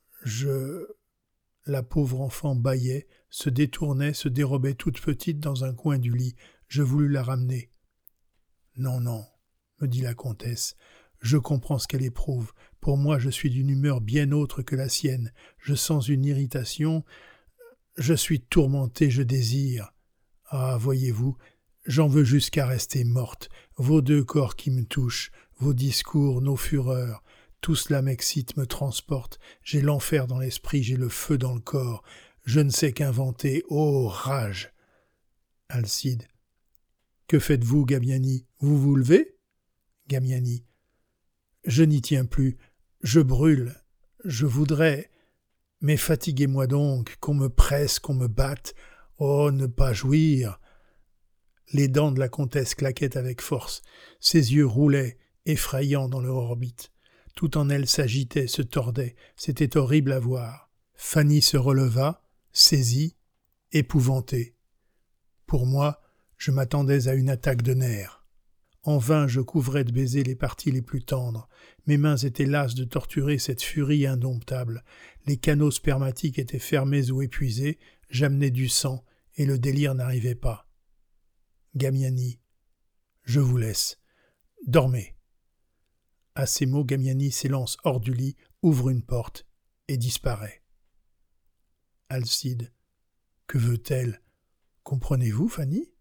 S1: La pauvre enfant bâillait, se détournait, se dérobait toute petite dans un coin du lit. Je voulus la ramener. Non, non, me dit la comtesse, je comprends ce qu'elle éprouve. Pour moi, je suis d'une humeur bien autre que la sienne. Je sens une irritation. Je suis tourmenté, je désire. Ah, voyez-vous, j'en veux jusqu'à rester morte. Vos deux corps qui me touchent, vos discours, nos fureurs, tout cela m'excite, me transporte. J'ai l'enfer dans l'esprit, j'ai le feu dans le corps. Je ne sais qu'inventer. Oh, rage! Alcide. Que faites-vous, Gamiani? Vous vous levez? Gamiani. Je n'y tiens plus. Je brûle. Je voudrais... Mais fatiguez-moi donc, qu'on me presse, qu'on me batte. Oh, ne pas jouir! Les dents de la comtesse claquaient avec force. Ses yeux roulaient, effrayants dans leur orbite. Tout en elle s'agitait, se tordait. C'était horrible à voir. Fanny se releva, saisie, épouvantée. Pour moi, je m'attendais à une attaque de nerfs. En vain, je couvrais de baisers les parties les plus tendres. Mes mains étaient lasses de torturer cette furie indomptable. Les canaux spermatiques étaient fermés ou épuisés, j'amenais du sang, et le délire n'arrivait pas. Gamiani, je vous laisse. Dormez. À ces mots, Gamiani s'élance hors du lit, ouvre une porte et disparaît. Alcide, que veut-elle? Comprenez-vous, Fanny?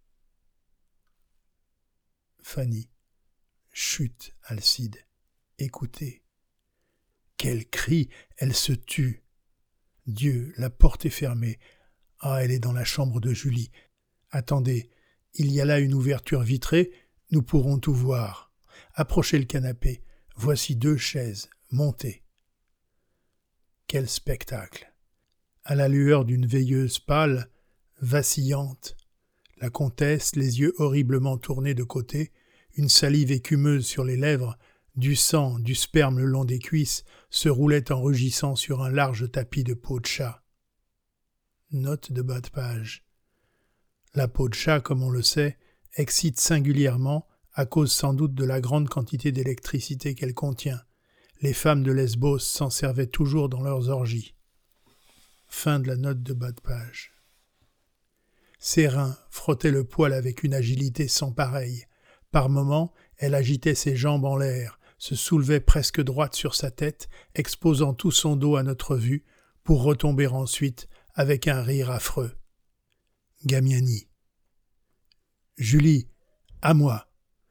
S1: Fanny, chut, Alcide, écoutez. Quel cri, elle se tue. Dieu, la porte est fermée. Ah, elle est dans la chambre de Julie. Attendez, il y a là une ouverture vitrée, nous pourrons tout voir. Approchez le canapé. Voici 2 chaises, montez. Quel spectacle! À la lueur d'une veilleuse pâle, vacillante, la comtesse, les yeux horriblement tournés de côté, une salive écumeuse sur les lèvres, du sang, du sperme le long des cuisses, se roulait en rugissant sur un large tapis de peau de chat. Note de bas de page. La peau de chat, comme on le sait, excite singulièrement à cause sans doute de la grande quantité d'électricité qu'elle contient. Les femmes de Lesbos s'en servaient toujours dans leurs orgies. Fin de la note de bas de page. Ses reins frottaient le poil avec une agilité sans pareille. Par moments, elle agitait ses jambes en l'air, se soulevait presque droite sur sa tête, exposant tout son dos à notre vue, pour retomber ensuite avec un rire affreux. Gamiani. Julie, à moi.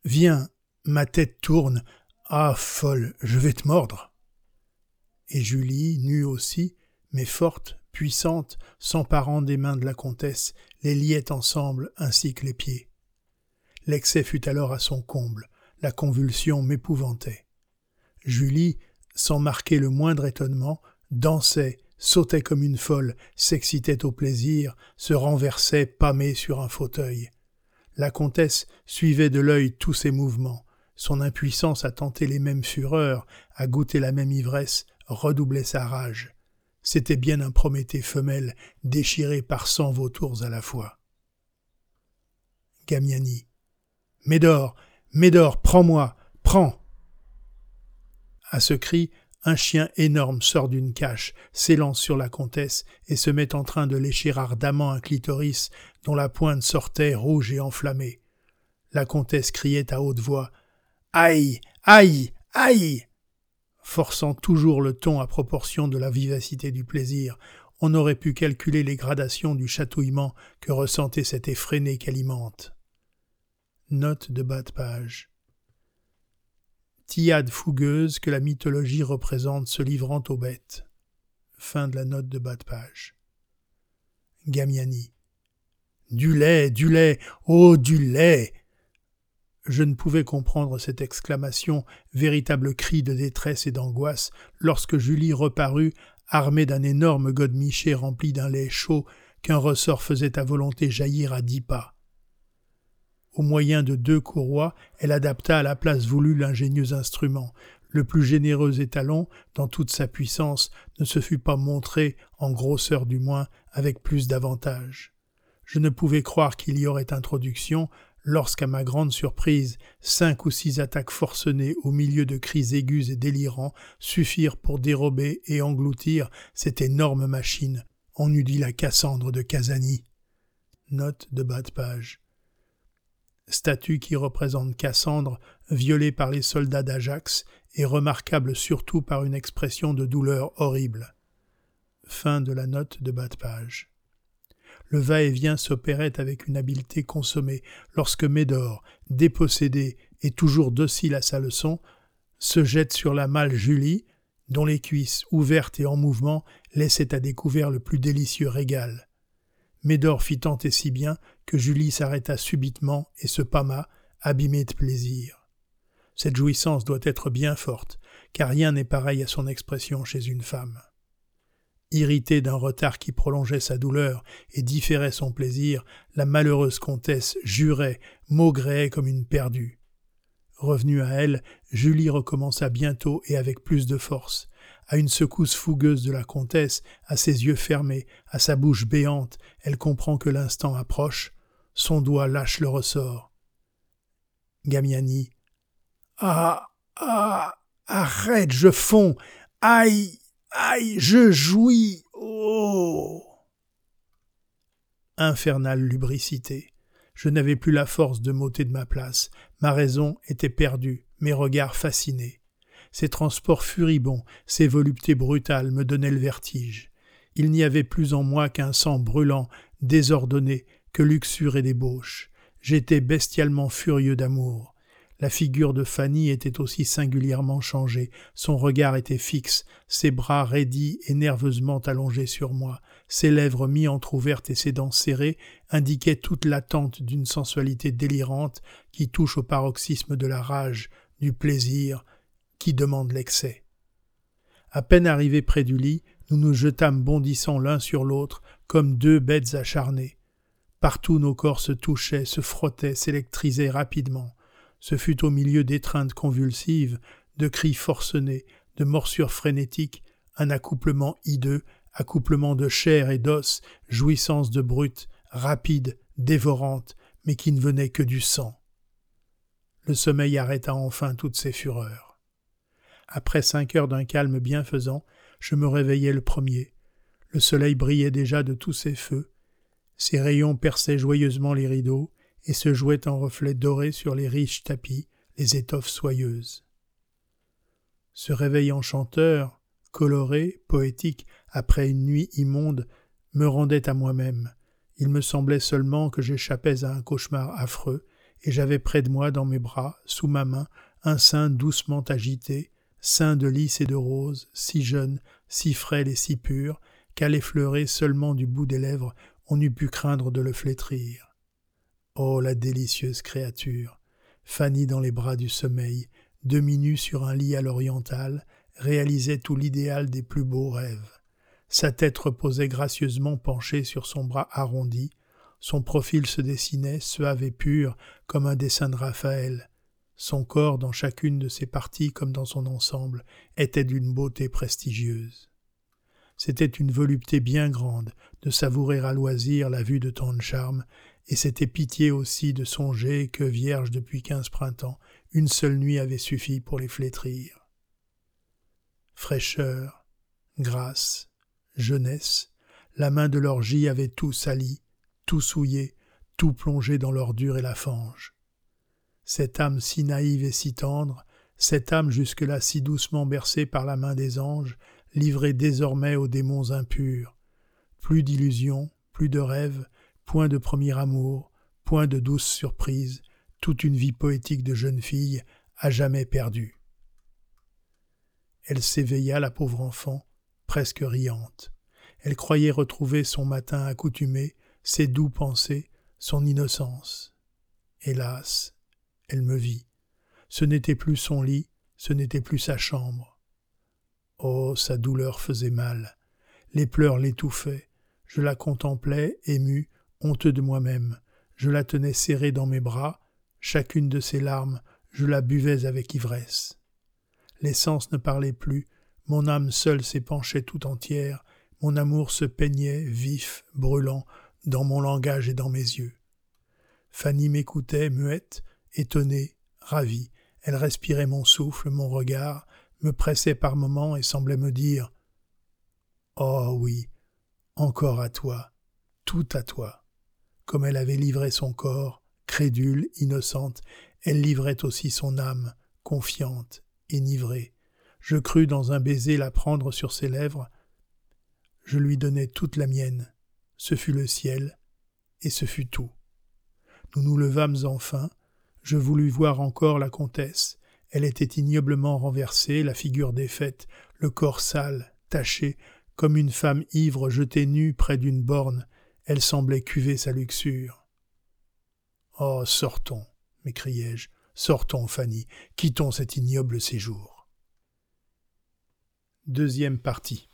S1: Viens, ma tête tourne. Ah, folle, je vais te mordre. » Et Julie, nue aussi, mais forte, puissante, s'emparant des mains de la comtesse, les liait ensemble ainsi que les pieds. L'excès fut alors à son comble, la convulsion m'épouvantait. Julie, sans marquer le moindre étonnement, dansait, sautait comme une folle, s'excitait au plaisir, se renversait pâmée sur un fauteuil. La comtesse suivait de l'œil tous ses mouvements. Son impuissance à tenter les mêmes fureurs, à goûter la même ivresse, redoublait sa rage. C'était bien un Prométhée femelle, déchiré par 100 vautours à la fois. Gamiani. « Médor, Médor, prends-moi, prends !» À ce cri, un chien énorme sort d'une cache, s'élance sur la comtesse et se met en train de lécher ardemment un clitoris dont la pointe sortait rouge et enflammée. La comtesse criait à haute voix « Aïe, aïe, aïe !» Forçant toujours le ton à proportion de la vivacité du plaisir, on aurait pu calculer les gradations du chatouillement que ressentait cet effréné qu'alimente. Note de bas de page. Tiade fougueuse que la mythologie représente se livrant aux bêtes. Fin de la note de bas de page. Gamiani. Du lait, oh du lait ! Je ne pouvais comprendre cette exclamation, véritable cri de détresse et d'angoisse, lorsque Julie reparut, armée d'un énorme godemiché rempli d'un lait chaud qu'un ressort faisait à volonté jaillir à 10 pas. Au moyen de 2 courroies, elle adapta à la place voulue l'ingénieux instrument. Le plus généreux étalon, dans toute sa puissance, ne se fut pas montré, en grosseur du moins, avec plus d'avantage. Je ne pouvais croire qu'il y aurait introduction, lorsqu'à ma grande surprise, 5 ou 6 attaques forcenées au milieu de cris aigus et délirants suffirent pour dérober et engloutir cette énorme machine. On eût dit la Cassandre de Casani. Note de bas de page. Statue qui représente Cassandre, violée par les soldats d'Ajax, et remarquable surtout par une expression de douleur horrible. Fin de la note de bas de page. Le va-et-vient s'opérait avec une habileté consommée lorsque Médor, dépossédé et toujours docile à sa leçon, se jette sur la malle Julie, dont les cuisses, ouvertes et en mouvement, laissaient à découvert le plus délicieux régal. Médor fit tant et si bien que Julie s'arrêta subitement et se pâma, abîmée de plaisir. Cette jouissance doit être bien forte, car rien n'est pareil à son expression chez une femme. Irritée d'un retard qui prolongeait sa douleur et différait son plaisir, la malheureuse comtesse jurait, maugréait comme une perdue. Revenue à elle, Julie recommença bientôt et avec plus de force. À une secousse fougueuse de la comtesse, à ses yeux fermés, à sa bouche béante, elle comprend que l'instant approche. Son doigt lâche le ressort. Gamiani. « Ah, arrête, je fonds. Aïe, aïe, je jouis. Oh !» Infernale lubricité. Je n'avais plus la force de m'ôter de ma place. Ma raison était perdue, mes regards fascinés. Ces transports furibonds, ces voluptés brutales me donnaient le vertige. Il n'y avait plus en moi qu'un sang brûlant, désordonné, que luxure et débauche. J'étais bestialement furieux d'amour. La figure de Fanny était aussi singulièrement changée, son regard était fixe, ses bras raidis et nerveusement allongés sur moi, ses lèvres mi-entr'ouvertes et ses dents serrées indiquaient toute l'attente d'une sensualité délirante qui touche au paroxysme de la rage, du plaisir, qui demande l'excès. À peine arrivés près du lit, nous nous jetâmes bondissant l'un sur l'autre comme 2 bêtes acharnées. Partout nos corps se touchaient, se frottaient, s'électrisaient rapidement. Ce fut au milieu d'étreintes convulsives, de cris forcenés, de morsures frénétiques, un accouplement hideux, accouplement de chair et d'os, jouissance de brute, rapide, dévorante, mais qui ne venait que du sang. Le sommeil arrêta enfin toutes ces fureurs. Après 5 heures d'un calme bienfaisant, je me réveillai le premier. Le soleil brillait déjà de tous ses feux. Ses rayons perçaient joyeusement les rideaux et se jouaient en reflets dorés sur les riches tapis, les étoffes soyeuses. Ce réveil enchanteur, coloré, poétique, après une nuit immonde, me rendait à moi-même. Il me semblait seulement que j'échappais à un cauchemar affreux et j'avais près de moi dans mes bras, sous ma main, un sein doucement agité, sein de lys et de rose, si jeune, si frêle et si pur, qu'à l'effleurer seulement du bout des lèvres, on eût pu craindre de le flétrir. Oh, la délicieuse créature! Fanny dans les bras du sommeil, demi-nue sur un lit à l'orientale, réalisait tout l'idéal des plus beaux rêves. Sa tête reposait gracieusement penchée sur son bras arrondi, son profil se dessinait, suave et pur, comme un dessin de Raphaël. Son corps, dans chacune de ses parties comme dans son ensemble, était d'une beauté prestigieuse. C'était une volupté bien grande de savourer à loisir la vue de tant de charme, et c'était pitié aussi de songer que, vierge depuis 15 printemps, une seule nuit avait suffi pour les flétrir. Fraîcheur, grâce, jeunesse, la main de l'orgie avait tout sali, tout souillé, tout plongé dans l'ordure et la fange. Cette âme si naïve et si tendre, cette âme jusque-là si doucement bercée par la main des anges, livrée désormais aux démons impurs. Plus d'illusions, plus de rêves, point de premier amour, point de douce surprise, toute une vie poétique de jeune fille, à jamais perdue. Elle s'éveilla, la pauvre enfant, presque riante. Elle croyait retrouver son matin accoutumé, ses doux pensées, son innocence. Hélas, elle me vit. Ce n'était plus son lit, ce n'était plus sa chambre. Oh, sa douleur faisait mal. Les pleurs l'étouffaient. Je la contemplais, ému, honteux de moi-même. Je la tenais serrée dans mes bras. Chacune de ses larmes, je la buvais avec ivresse. Les sens ne parlaient plus. Mon âme seule s'épanchait tout entière. Mon amour se peignait, vif, brûlant, dans mon langage et dans mes yeux. Fanny m'écoutait, muette, étonnée, ravie. Elle respirait mon souffle, mon regard, me pressait par moments et semblait me dire « Oh oui, encore à toi, tout à toi ». Comme elle avait livré son corps, crédule, innocente, elle livrait aussi son âme, confiante, énivrée. Je crus dans un baiser la prendre sur ses lèvres. Je lui donnai toute la mienne. Ce fut le ciel, et ce fut tout. Nous nous levâmes enfin. Je voulus voir encore la comtesse. Elle était ignoblement renversée, la figure défaite, le corps sale, taché, comme une femme ivre jetée nue près d'une borne. Elle semblait cuver sa luxure. « Oh, sortons !» m'écriai-je. « Sortons, Fanny, quittons cet ignoble séjour. » Deuxième partie.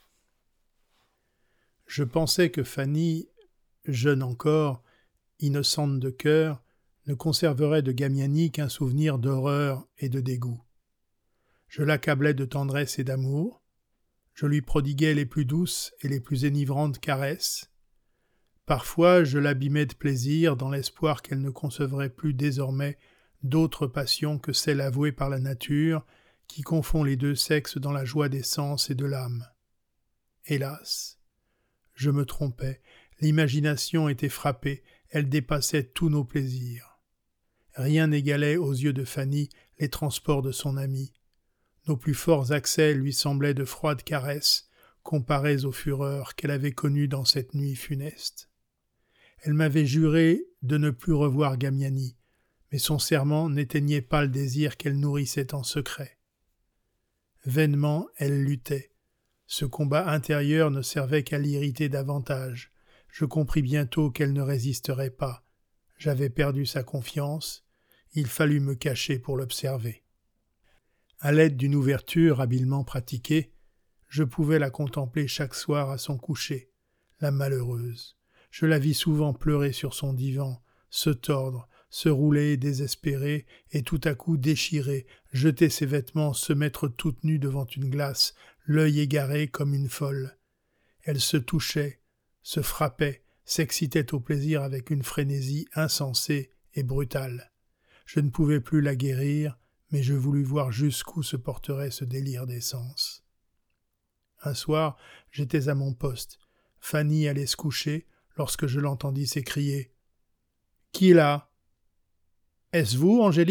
S1: Je pensais que Fanny, jeune encore, innocente de cœur, ne conserverait de Gamiani qu'un souvenir d'horreur et de dégoût. Je l'accablais de tendresse et d'amour, je lui prodiguais les plus douces et les plus enivrantes caresses. Parfois, je l'abîmais de plaisir dans l'espoir qu'elle ne concevrait plus désormais d'autre passion que celle avouée par la nature, qui confond les deux sexes dans la joie des sens et de l'âme. Hélas, je me trompais, l'imagination était frappée, elle dépassait tous nos plaisirs. Rien n'égalait aux yeux de Fanny les transports de son amie. Nos plus forts accès lui semblaient de froides caresses, comparées aux fureurs qu'elle avait connues dans cette nuit funeste. Elle m'avait juré de ne plus revoir Gamiani, mais son serment n'éteignait pas le désir qu'elle nourrissait en secret. Vainement, elle luttait. Ce combat intérieur ne servait qu'à l'irriter davantage. Je compris bientôt qu'elle ne résisterait pas. J'avais perdu sa confiance. Il fallut me cacher pour l'observer. À l'aide d'une ouverture habilement pratiquée, je pouvais la contempler chaque soir à son coucher, la malheureuse. Je la vis souvent pleurer sur son divan, se tordre, se rouler désespérée et tout à coup déchirer, jeter ses vêtements, se mettre toute nue devant une glace, l'œil égaré comme une folle. Elle se touchait, se frappait, s'excitait au plaisir avec une frénésie insensée et brutale. Je ne pouvais plus la guérir, mais je voulus voir jusqu'où se porterait ce délire des sens. Un soir, j'étais à mon poste. Fanny allait se coucher lorsque je l'entendis s'écrier « Qui est là ? Est-ce vous, Angélique ?»«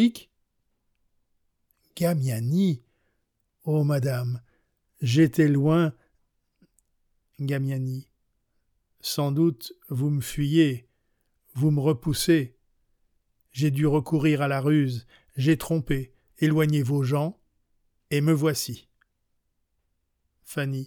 S1: Gamiani ! Oh, madame, j'étais loin. » Gamiani. « Sans doute, vous me fuyez, vous me repoussez. J'ai dû recourir à la ruse, j'ai trompé, éloigné vos gens, et me voici. Fanny.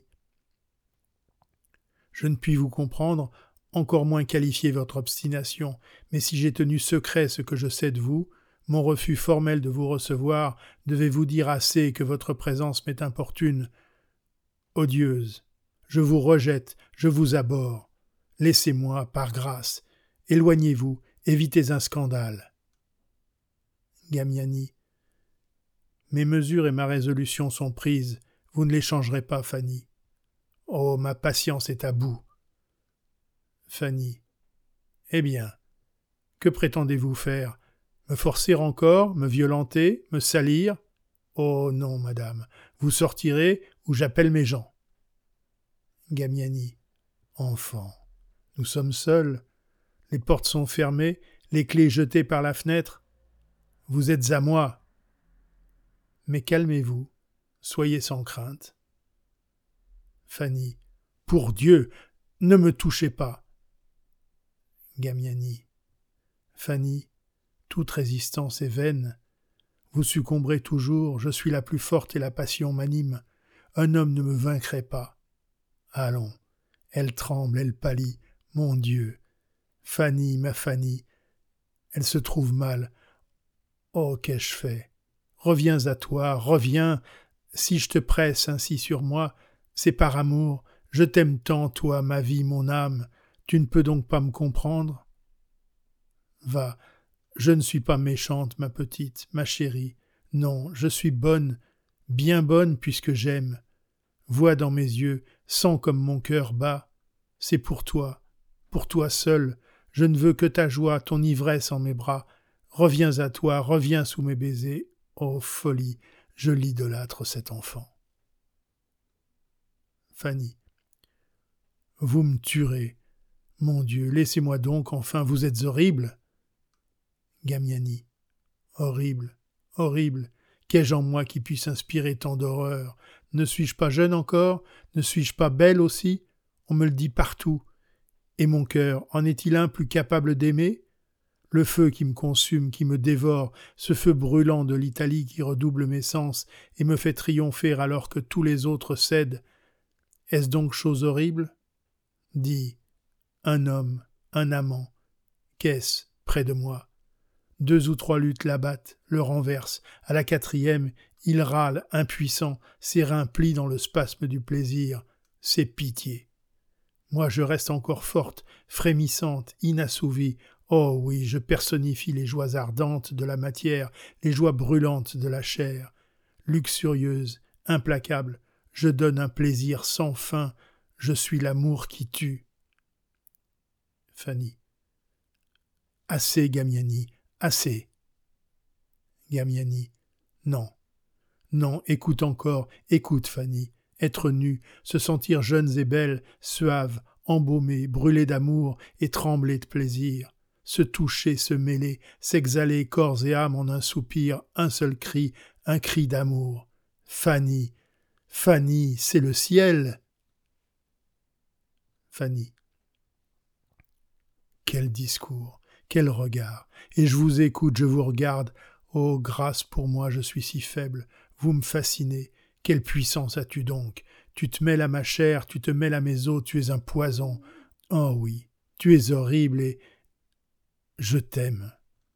S1: Je ne puis vous comprendre, encore moins qualifier votre obstination, mais si j'ai tenu secret ce que je sais de vous, mon refus formel de vous recevoir devait vous dire assez que votre présence m'est importune. Odieuse, je vous rejette, je vous abhorre. Laissez-moi, par grâce. Éloignez-vous, évitez un scandale. Gamiani. Mes mesures et ma résolution sont prises. Vous ne les changerez pas, Fanny. Oh, ma patience est à bout. Fanny. Eh bien, que prétendez-vous faire? Me forcer encore, me violenter, me salir? Oh non, madame, vous sortirez ou j'appelle mes gens. Gamiani. Enfant, nous sommes seuls. Les portes sont fermées, les clés jetées par la fenêtre. Vous êtes à moi. Mais calmez-vous, soyez sans crainte. Fanny. Pour Dieu, ne me touchez pas. Gamiani. Fanny, toute résistance est vaine. Vous succomberez toujours, je suis la plus forte et la passion m'anime. Un homme ne me vaincrait pas. Allons, elle tremble, elle pâlit. Mon Dieu. Fanny, ma Fanny. Elle se trouve mal. Oh, qu'ai-je fait? Reviens à toi, reviens. Si je te presse ainsi sur moi, c'est par amour. Je t'aime tant, toi, ma vie, mon âme. Tu ne peux donc pas me comprendre? Va, je ne suis pas méchante, ma petite, ma chérie. Non, je suis bonne, bien bonne puisque j'aime. Vois dans mes yeux, sens comme mon cœur bat. C'est pour toi seul. Je ne veux que ta joie, ton ivresse en mes bras. Reviens à toi, reviens sous mes baisers. Oh folie, je l'idolâtre cet enfant. Fanny. Vous me tuerez. Mon Dieu, laissez-moi donc, enfin, vous êtes horrible. Gamiani. Horrible, horrible. Qu'ai-je en moi qui puisse inspirer tant d'horreur? Ne suis-je pas jeune encore? Ne suis-je pas belle aussi? On me le dit partout. Et mon cœur, en est-il un plus capable d'aimer? Le feu qui me consume, qui me dévore, ce feu brûlant de l'Italie qui redouble mes sens et me fait triompher alors que tous les autres cèdent. Est-ce donc chose horrible? Dis, un homme, un amant, qu'est-ce près de moi? 2 ou 3 luttes l'abattent, le renversent. À la 4e, il râle, impuissant, ses reins plient dans le spasme du plaisir. C'est pitié. Moi, je reste encore forte, frémissante, inassouvie. Oh oui, je personnifie les joies ardentes de la matière, les joies brûlantes de la chair. Luxurieuse, implacable, je donne un plaisir sans fin. Je suis l'amour qui tue. Fanny. Assez, Gamiani, assez. Gamiani. Non. Non, écoute encore, écoute, Fanny. Être nue, se sentir jeunes et belles, suaves, embaumées, brûlées d'amour et trembler de plaisir. Se toucher, se mêler, s'exhaler corps et âme en un soupir, un seul cri, un cri d'amour. Fanny, Fanny, c'est le ciel. Fanny. Quel discours, quel regard. Et je vous écoute, je vous regarde. Oh, grâce pour moi, je suis si faible. Vous me fascinez. Quelle puissance as-tu donc? Tu te mêles à ma chair, tu te mêles à mes os, tu es un poison. Oh oui, tu es horrible et... Je t'aime.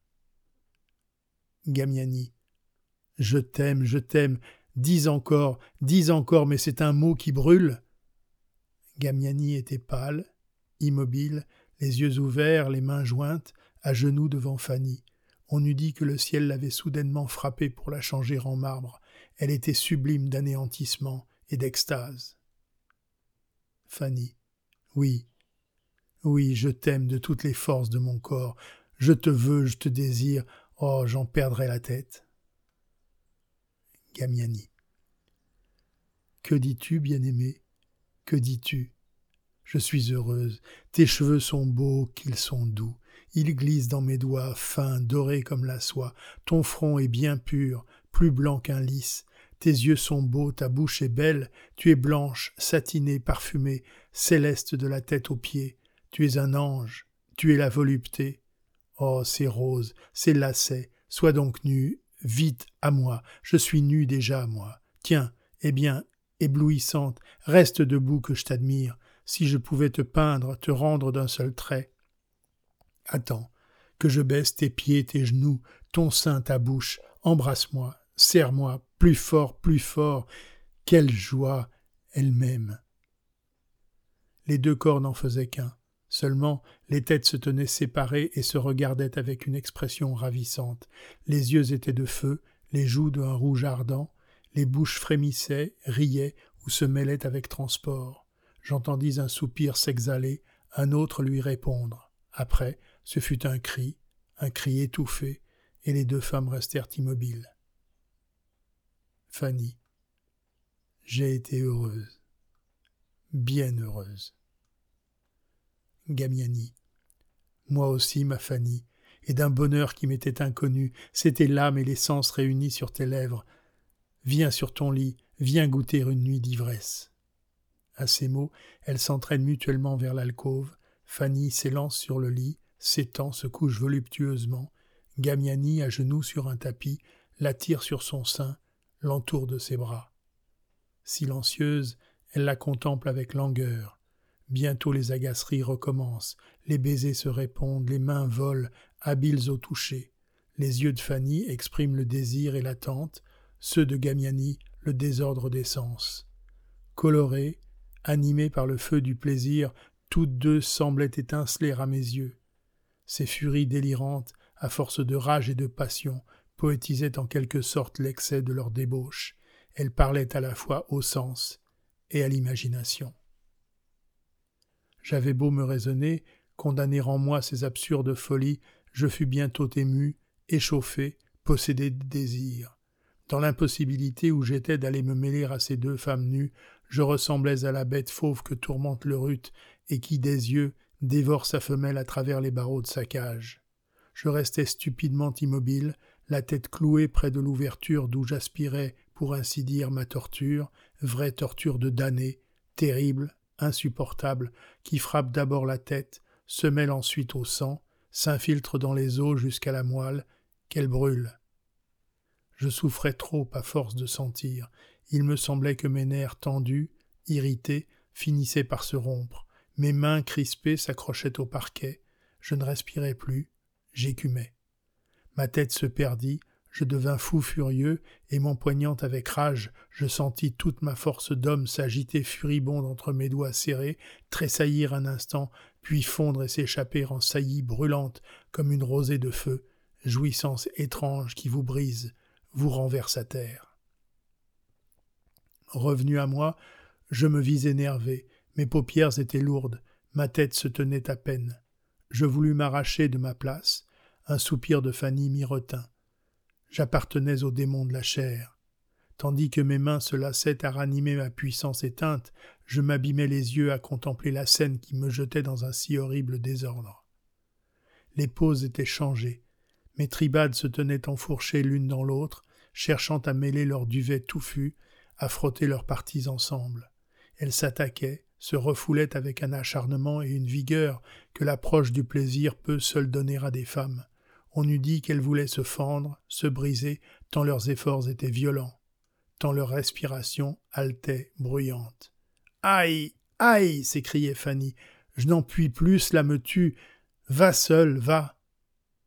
S1: Gamiani. Je t'aime, dis encore, mais c'est un mot qui brûle. Gamiani était pâle, immobile, les yeux ouverts, les mains jointes, à genoux devant Fanny. On eût dit que le ciel l'avait soudainement frappée pour la changer en marbre. Elle était sublime d'anéantissement et d'extase. Fanny. Oui, oui, je t'aime de toutes les forces de mon corps. Je te veux, je te désire. Oh, j'en perdrais la tête. Gamiani. Que dis-tu, bien-aimé? Que dis-tu? Je suis heureuse. Tes cheveux sont beaux, qu'ils sont doux. Ils glissent dans mes doigts, fins, dorés comme la soie. Ton front est bien pur, plus blanc qu'un lys. Tes yeux sont beaux, ta bouche est belle. Tu es blanche, satinée, parfumée, céleste de la tête aux pieds. Tu es un ange, tu es la volupté. Oh, ces roses, ces lacets, sois donc nue, vite, à moi, je suis nue déjà, moi. Tiens, eh bien, éblouissante, reste debout que je t'admire, si je pouvais te peindre, te rendre d'un seul trait. Attends, que je baisse tes pieds, tes genoux, ton sein, ta bouche, embrasse-moi, serre-moi, plus fort, quelle joie, elle m'aime. Les deux corps n'en faisaient qu'un. Seulement, les têtes se tenaient séparées et se regardaient avec une expression ravissante. Les yeux étaient de feu, les joues d'un rouge ardent, les bouches frémissaient, riaient ou se mêlaient avec transport. J'entendis un soupir s'exhaler, un autre lui répondre. Après, ce fut un cri étouffé, et les deux femmes restèrent immobiles. Fanny. J'ai été heureuse, bien heureuse. Gamiani. Moi aussi, ma Fanny, et d'un bonheur qui m'était inconnu, c'était l'âme et les sens réunis sur tes lèvres. Viens sur ton lit, viens goûter une nuit d'ivresse. À ces mots, elles s'entraînent mutuellement vers l'alcôve. Fanny s'élance sur le lit, s'étend, se couche voluptueusement. Gamiani, à genoux sur un tapis, l'attire sur son sein, l'entoure de ses bras. Silencieuse, elle la contemple avec langueur. Bientôt les agaceries recommencent, les baisers se répondent, les mains volent, habiles au toucher. Les yeux de Fanny expriment le désir et l'attente, ceux de Gamiani le désordre des sens. Colorées, animées par le feu du plaisir, toutes deux semblaient étinceler à mes yeux. Ces furies délirantes, à force de rage et de passion, poétisaient en quelque sorte l'excès de leur débauche. Elles parlaient à la fois au sens et à l'imagination. J'avais beau me raisonner, condamner en moi ces absurdes folies, je fus bientôt ému, échauffé, possédé de désir. Dans l'impossibilité où j'étais d'aller me mêler à ces deux femmes nues, je ressemblais à la bête fauve que tourmente le rut et qui, des yeux, dévore sa femelle à travers les barreaux de sa cage. Je restais stupidement immobile, la tête clouée près de l'ouverture d'où j'aspirais, pour ainsi dire, ma torture, vraie torture de damné, terrible, insupportable, qui frappe d'abord la tête, se mêle ensuite au sang, s'infiltre dans les os jusqu'à la moelle, qu'elle brûle. Je souffrais trop à force de sentir. Il me semblait que mes nerfs tendus, irrités, finissaient par se rompre. Mes mains crispées s'accrochaient au parquet. Je ne respirais plus, j'écumais. Ma tête se perdit, je devins fou furieux, et m'empoignant avec rage, je sentis toute ma force d'homme s'agiter furibonde entre mes doigts serrés, tressaillir un instant, puis fondre et s'échapper en saillies brûlantes comme une rosée de feu, jouissance étrange qui vous brise, vous renverse à terre. Revenu à moi, je me vis énervé, mes paupières étaient lourdes, ma tête se tenait à peine. Je voulus m'arracher de ma place, un soupir de Fanny m'y retint. J'appartenais au démon de la chair. Tandis que mes mains se lassaient à ranimer ma puissance éteinte, je m'abîmais les yeux à contempler la scène qui me jetait dans un si horrible désordre. Les poses étaient changées. Mes tribades se tenaient enfourchées l'une dans l'autre, cherchant à mêler leurs duvets touffus, à frotter leurs parties ensemble. Elles s'attaquaient, se refoulaient avec un acharnement et une vigueur que l'approche du plaisir peut seule donner à des femmes. On eût dit qu'elles voulaient se fendre, se briser, tant leurs efforts étaient violents, tant leur respiration haletait, bruyante. « Aïe, aïe !» s'écriait Fanny. « Je n'en puis plus, cela me tue. Va seul, va. »« Encore, »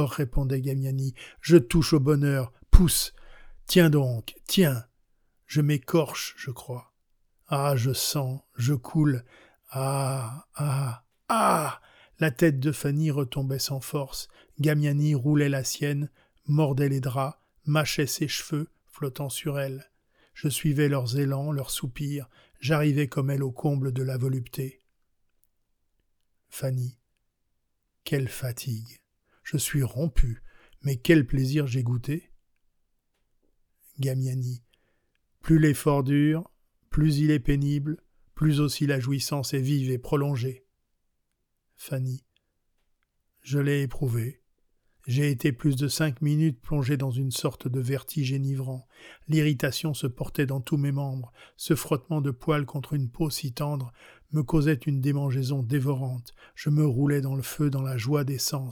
S1: répondait Gamiani. « Je touche au bonheur. Pousse. Tiens donc, tiens. Je m'écorche, je crois. Ah, je sens, je coule. Ah, ah, ah !» La tête de Fanny retombait sans force. Gamiani roulait la sienne, mordait les draps, mâchait ses cheveux, flottant sur elle. Je suivais leurs élans, leurs soupirs. J'arrivais comme elle au comble de la volupté. Fanny. Quelle fatigue. Je suis rompu, mais quel plaisir j'ai goûté. Gamiani. Plus l'effort dure, plus il est pénible, plus aussi la jouissance est vive et prolongée. Fanny. Je l'ai éprouvé. J'ai été plus de 5 minutes plongé dans une sorte de vertige enivrant. L'irritation se portait dans tous mes membres. Ce frottement de poils contre une peau si tendre me causait une démangeaison dévorante. Je me roulais dans le feu, dans la joie des sens,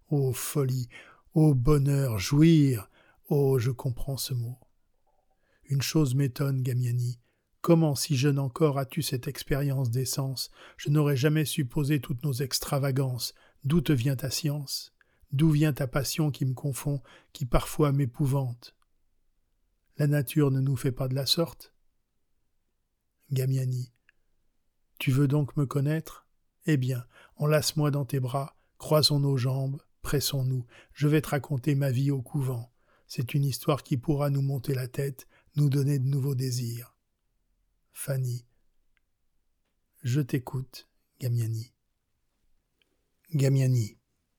S1: Ô folie, ô bonheur, jouir, ô je comprends ce mot. Une chose m'étonne, Gamiani. Comment, si jeune encore, as-tu cette expérience des sens? Je n'aurais jamais supposé toutes nos extravagances. D'où te vient ta science? D'où vient ta passion qui me confond, qui parfois m'épouvante? La nature ne nous fait pas de la sorte? Gamiani. Tu veux donc me connaître? Eh bien, enlace-moi dans tes bras, croisons nos jambes, pressons-nous, je vais te raconter ma vie au couvent. C'est une histoire qui pourra nous monter la tête, nous donner de nouveaux désirs. Fanny. Je t'écoute, Gamiani. Gamiani.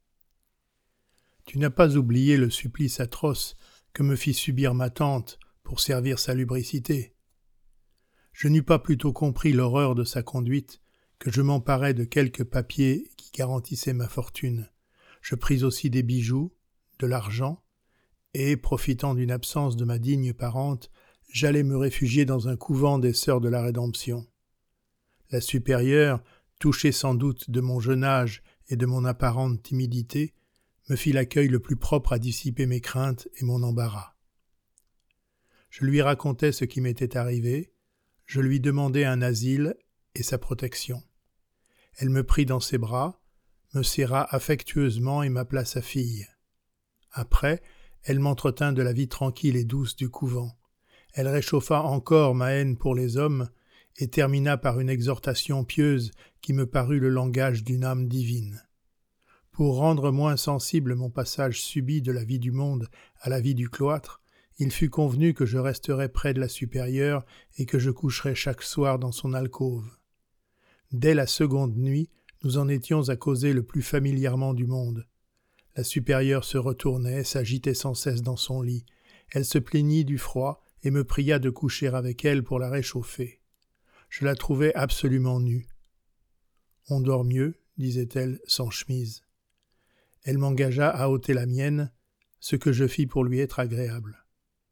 S1: Tu n'as pas oublié le supplice atroce que me fit subir ma tante pour servir sa lubricité. Je n'eus pas plutôt compris l'horreur de sa conduite que je m'emparai de quelques papiers qui garantissaient ma fortune. Je pris aussi des bijoux, de l'argent, et, profitant d'une absence de ma digne parente, j'allais me réfugier dans un couvent des Sœurs de la Rédemption. La supérieure, touchée sans doute de mon jeune âge et de mon apparente timidité, me fit l'accueil le plus propre à dissiper mes craintes et mon embarras. Je lui racontai ce qui m'était arrivé, je lui demandai un asile et sa protection. Elle me prit dans ses bras, me serra affectueusement et m'appela sa fille. Après, elle m'entretint de la vie tranquille et douce du couvent. Elle réchauffa encore ma haine pour les hommes et termina par une exhortation pieuse qui me parut le langage d'une âme divine. Pour rendre moins sensible mon passage subit de la vie du monde à la vie du cloître, il fut convenu que je resterais près de la supérieure et que je coucherais chaque soir dans son alcôve. Dès la seconde nuit, nous en étions à causer le plus familièrement du monde. La supérieure se retournait, s'agitait sans cesse dans son lit. Elle se plaignit du froid et me pria de coucher avec elle pour la réchauffer. Je la trouvais absolument nue. « On dort mieux, disait-elle, sans chemise. » Elle m'engagea à ôter la mienne, ce que je fis pour lui être agréable.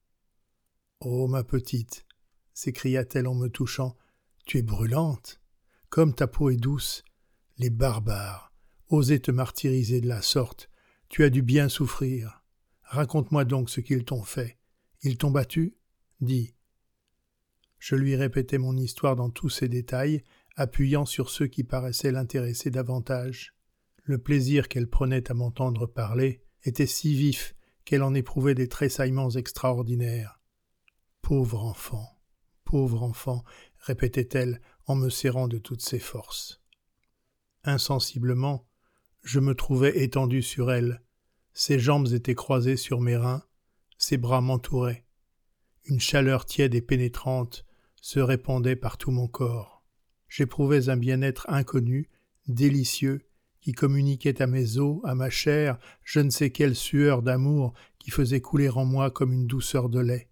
S1: « Oh, ma petite !» s'écria-t-elle en me touchant, « tu es brûlante. Comme ta peau est douce. Les barbares, oser te martyriser de la sorte, tu as dû bien souffrir. Raconte-moi donc ce qu'ils t'ont fait. Ils t'ont battu? Dis. » Je lui répétai mon histoire dans tous ses détails, appuyant sur ceux qui paraissaient l'intéresser davantage. Le plaisir qu'elle prenait à m'entendre parler était si vif qu'elle en éprouvait des tressaillements extraordinaires. « Pauvre enfant !» répétait-elle en me serrant de toutes ses forces. Insensiblement, je me trouvais étendu sur elle. Ses jambes étaient croisées sur mes reins, ses bras m'entouraient. Une chaleur tiède et pénétrante se répandait par tout mon corps. J'éprouvais un bien-être inconnu, délicieux, qui communiquait à mes os, à ma chair, je ne sais quelle sueur d'amour qui faisait couler en moi comme une douceur de lait.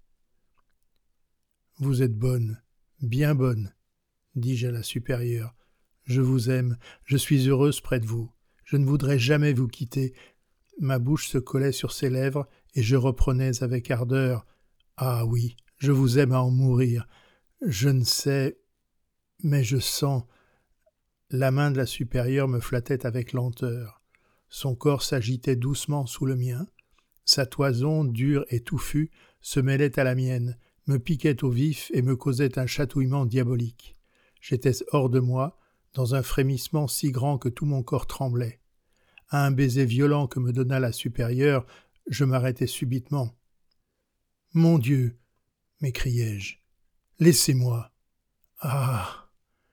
S1: « Vous êtes bonne, bien bonne, » dis-je à la supérieure. « Je vous aime, je suis heureuse près de vous. Je ne voudrais jamais vous quitter. » Ma bouche se collait sur ses lèvres et je reprenais avec ardeur. « Ah oui, je vous aime à en mourir. Je ne sais, mais je sens. » La main de la supérieure me flattait avec lenteur. Son corps s'agitait doucement sous le mien. Sa toison, dure et touffue, se mêlait à la mienne, me piquait au vif et me causait un chatouillement diabolique. J'étais hors de moi, dans un frémissement si grand que tout mon corps tremblait. À un baiser violent que me donna la supérieure, je m'arrêtai subitement. « Mon Dieu !» m'écriai-je. « Laissez-moi !» Ah !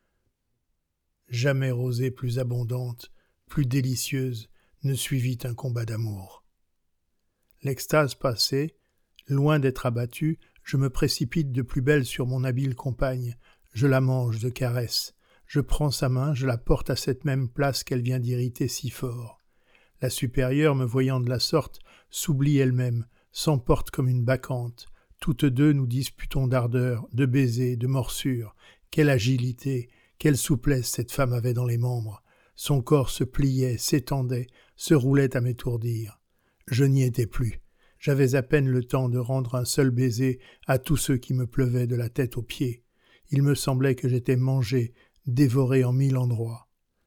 S1: Jamais rosée plus abondante, plus délicieuse, ne suivit un combat d'amour. L'extase passée, loin d'être abattu, je me précipite de plus belle sur mon habile compagne, je la mange de caresses, je prends sa main, je la porte à cette même place qu'elle vient d'irriter si fort. La supérieure, me voyant de la sorte, s'oublie elle-même, s'emporte comme une bacchante. Toutes deux nous disputons d'ardeur, de baisers, de morsures. Quelle agilité, quelle souplesse cette femme avait dans les membres. Son corps se pliait, s'étendait, se roulait à m'étourdir. Je n'y étais plus. J'avais à peine le temps de rendre un seul baiser à tous ceux qui me pleuvaient de la tête aux pieds. Il me semblait que j'étais mangé, dévoré en 1000 endroits.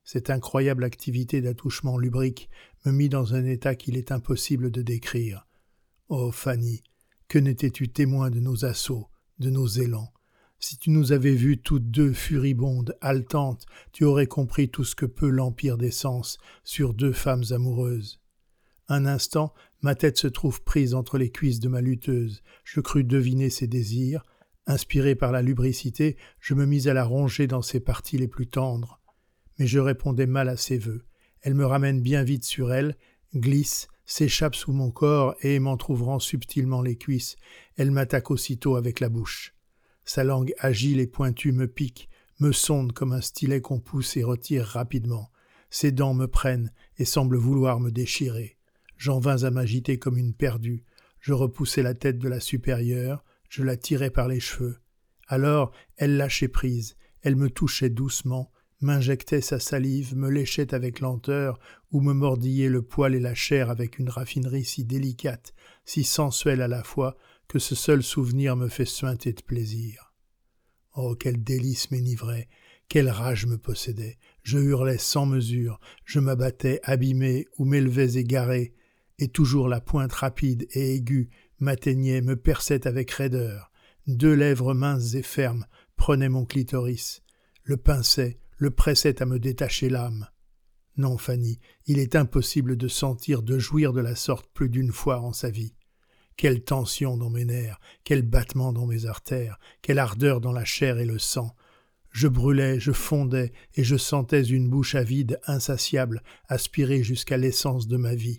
S1: Cette incroyable activité d'attouchement lubrique me mit dans un état qu'il est impossible de décrire. Oh, Fanny, que n'étais-tu témoin de nos assauts, de nos élans? Si tu nous avais vues toutes deux furibondes, haletantes, tu aurais compris tout ce que peut l'empire des sens sur deux femmes amoureuses. Un instant, ma tête se trouve prise entre les cuisses de ma lutteuse. Je crus deviner ses désirs. Inspiré par la lubricité, je me mis à la ronger dans ses parties les plus tendres. Mais je répondais mal à ses vœux. Elle me ramène bien vite sur elle, glisse, s'échappe sous mon corps et, m'entr'ouvrant subtilement les cuisses, elle m'attaque aussitôt avec la bouche. Sa langue agile et pointue me pique, me sonde comme un stylet qu'on pousse et retire rapidement. Ses dents me prennent et semblent vouloir me déchirer. J'en vins à m'agiter comme une perdue. Je repoussai la tête de la supérieure, je la tirai par les cheveux. Alors, elle lâchait prise, elle me touchait doucement, m'injectait sa salive, me léchait avec lenteur ou me mordillait le poil et la chair avec une raffinerie si délicate, si sensuelle à la fois, que ce seul souvenir me fait suinter de plaisir. Oh, quel délice m'enivrait, quelle rage me possédait. Je hurlais sans mesure, je m'abattais abîmé ou m'élevais égaré, et toujours la pointe rapide et aiguë m'atteignait, me perçait avec raideur. Deux lèvres minces et fermes prenaient mon clitoris, le pinçaient, le pressaient à me détacher l'âme. Non, Fanny, il est impossible de sentir, de jouir de la sorte plus d'une fois en sa vie. Quelle tension dans mes nerfs, quel battement dans mes artères, quelle ardeur dans la chair et le sang. Je brûlais, je fondais, et je sentais une bouche avide, insatiable, aspirer jusqu'à l'essence de ma vie.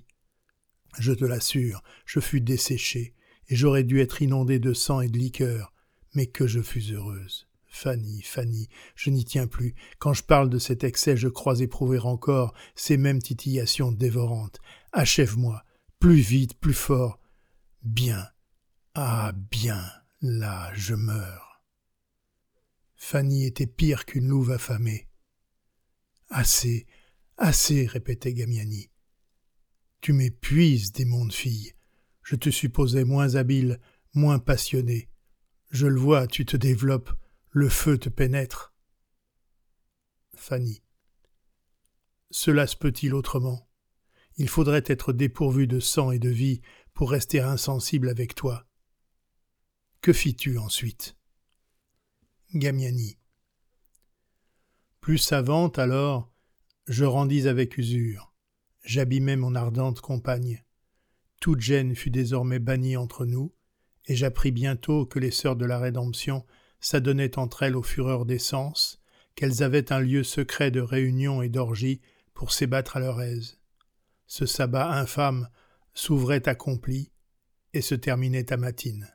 S1: Je te l'assure, je fus desséché, et j'aurais dû être inondé de sang et de liqueur, mais que je fus heureuse. Fanny, Fanny, je n'y tiens plus. Quand je parle de cet excès, je crois éprouver encore ces mêmes titillations dévorantes. Achève-moi, plus vite, plus fort. Bien, ah bien, là je meurs. Fanny était pire qu'une louve affamée. Assez, assez, répétait Gamiani. Tu m'épuises, démon de fille. Je te supposais moins habile, moins passionné. Je le vois, tu te développes, le feu te pénètre. Fanny. Cela se peut-il autrement? Il faudrait être dépourvu de sang et de vie pour rester insensible avec toi. Que fis-tu ensuite? Gamiani. Plus savante alors, je rendis avec usure. J'abîmai mon ardente compagne. Toute gêne fut désormais bannie entre nous, et j'appris bientôt que les sœurs de la Rédemption s'adonnaient entre elles aux fureurs des sens, qu'elles avaient un lieu secret de réunion et d'orgie pour s'ébattre à leur aise. Ce sabbat infâme s'ouvrait accompli et se terminait à matine.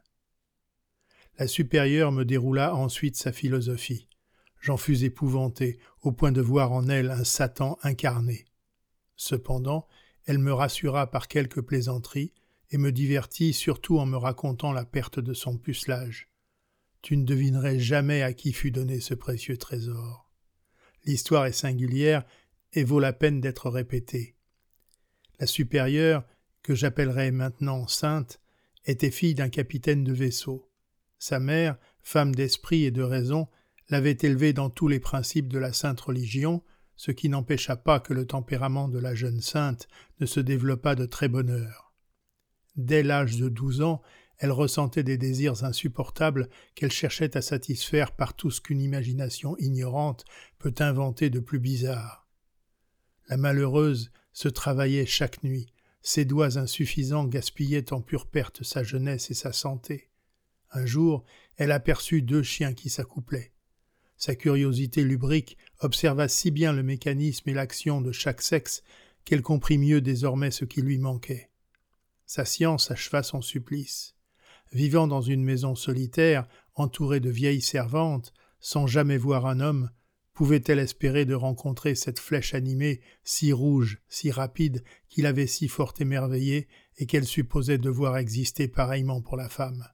S1: La supérieure me déroula ensuite sa philosophie. J'en fus épouvanté, au point de voir en elle un Satan incarné. Cependant, elle me rassura par quelques plaisanteries et me divertit surtout en me racontant la perte de son pucelage. Tu ne devinerais jamais à qui fut donné ce précieux trésor. L'histoire est singulière et vaut la peine d'être répétée. La supérieure, que j'appellerai maintenant sainte, était fille d'un capitaine de vaisseau. Sa mère, femme d'esprit et de raison, l'avait élevée dans tous les principes de la sainte religion, ce qui n'empêcha pas que le tempérament de la jeune sainte ne se développât de très bonne heure. Dès l'âge de 12 ans, elle ressentait des désirs insupportables qu'elle cherchait à satisfaire par tout ce qu'une imagination ignorante peut inventer de plus bizarre. La malheureuse se travaillait chaque nuit, ses doigts insuffisants gaspillaient en pure perte sa jeunesse et sa santé. Un jour, elle aperçut 2 chiens qui s'accouplaient. Sa curiosité lubrique observa si bien le mécanisme et l'action de chaque sexe qu'elle comprit mieux désormais ce qui lui manquait. Sa science acheva son supplice. Vivant dans une maison solitaire, entourée de vieilles servantes, sans jamais voir un homme, pouvait-elle espérer de rencontrer cette flèche animée, si rouge, si rapide, qui l'avait si fort émerveillée et qu'elle supposait devoir exister pareillement pour la femme?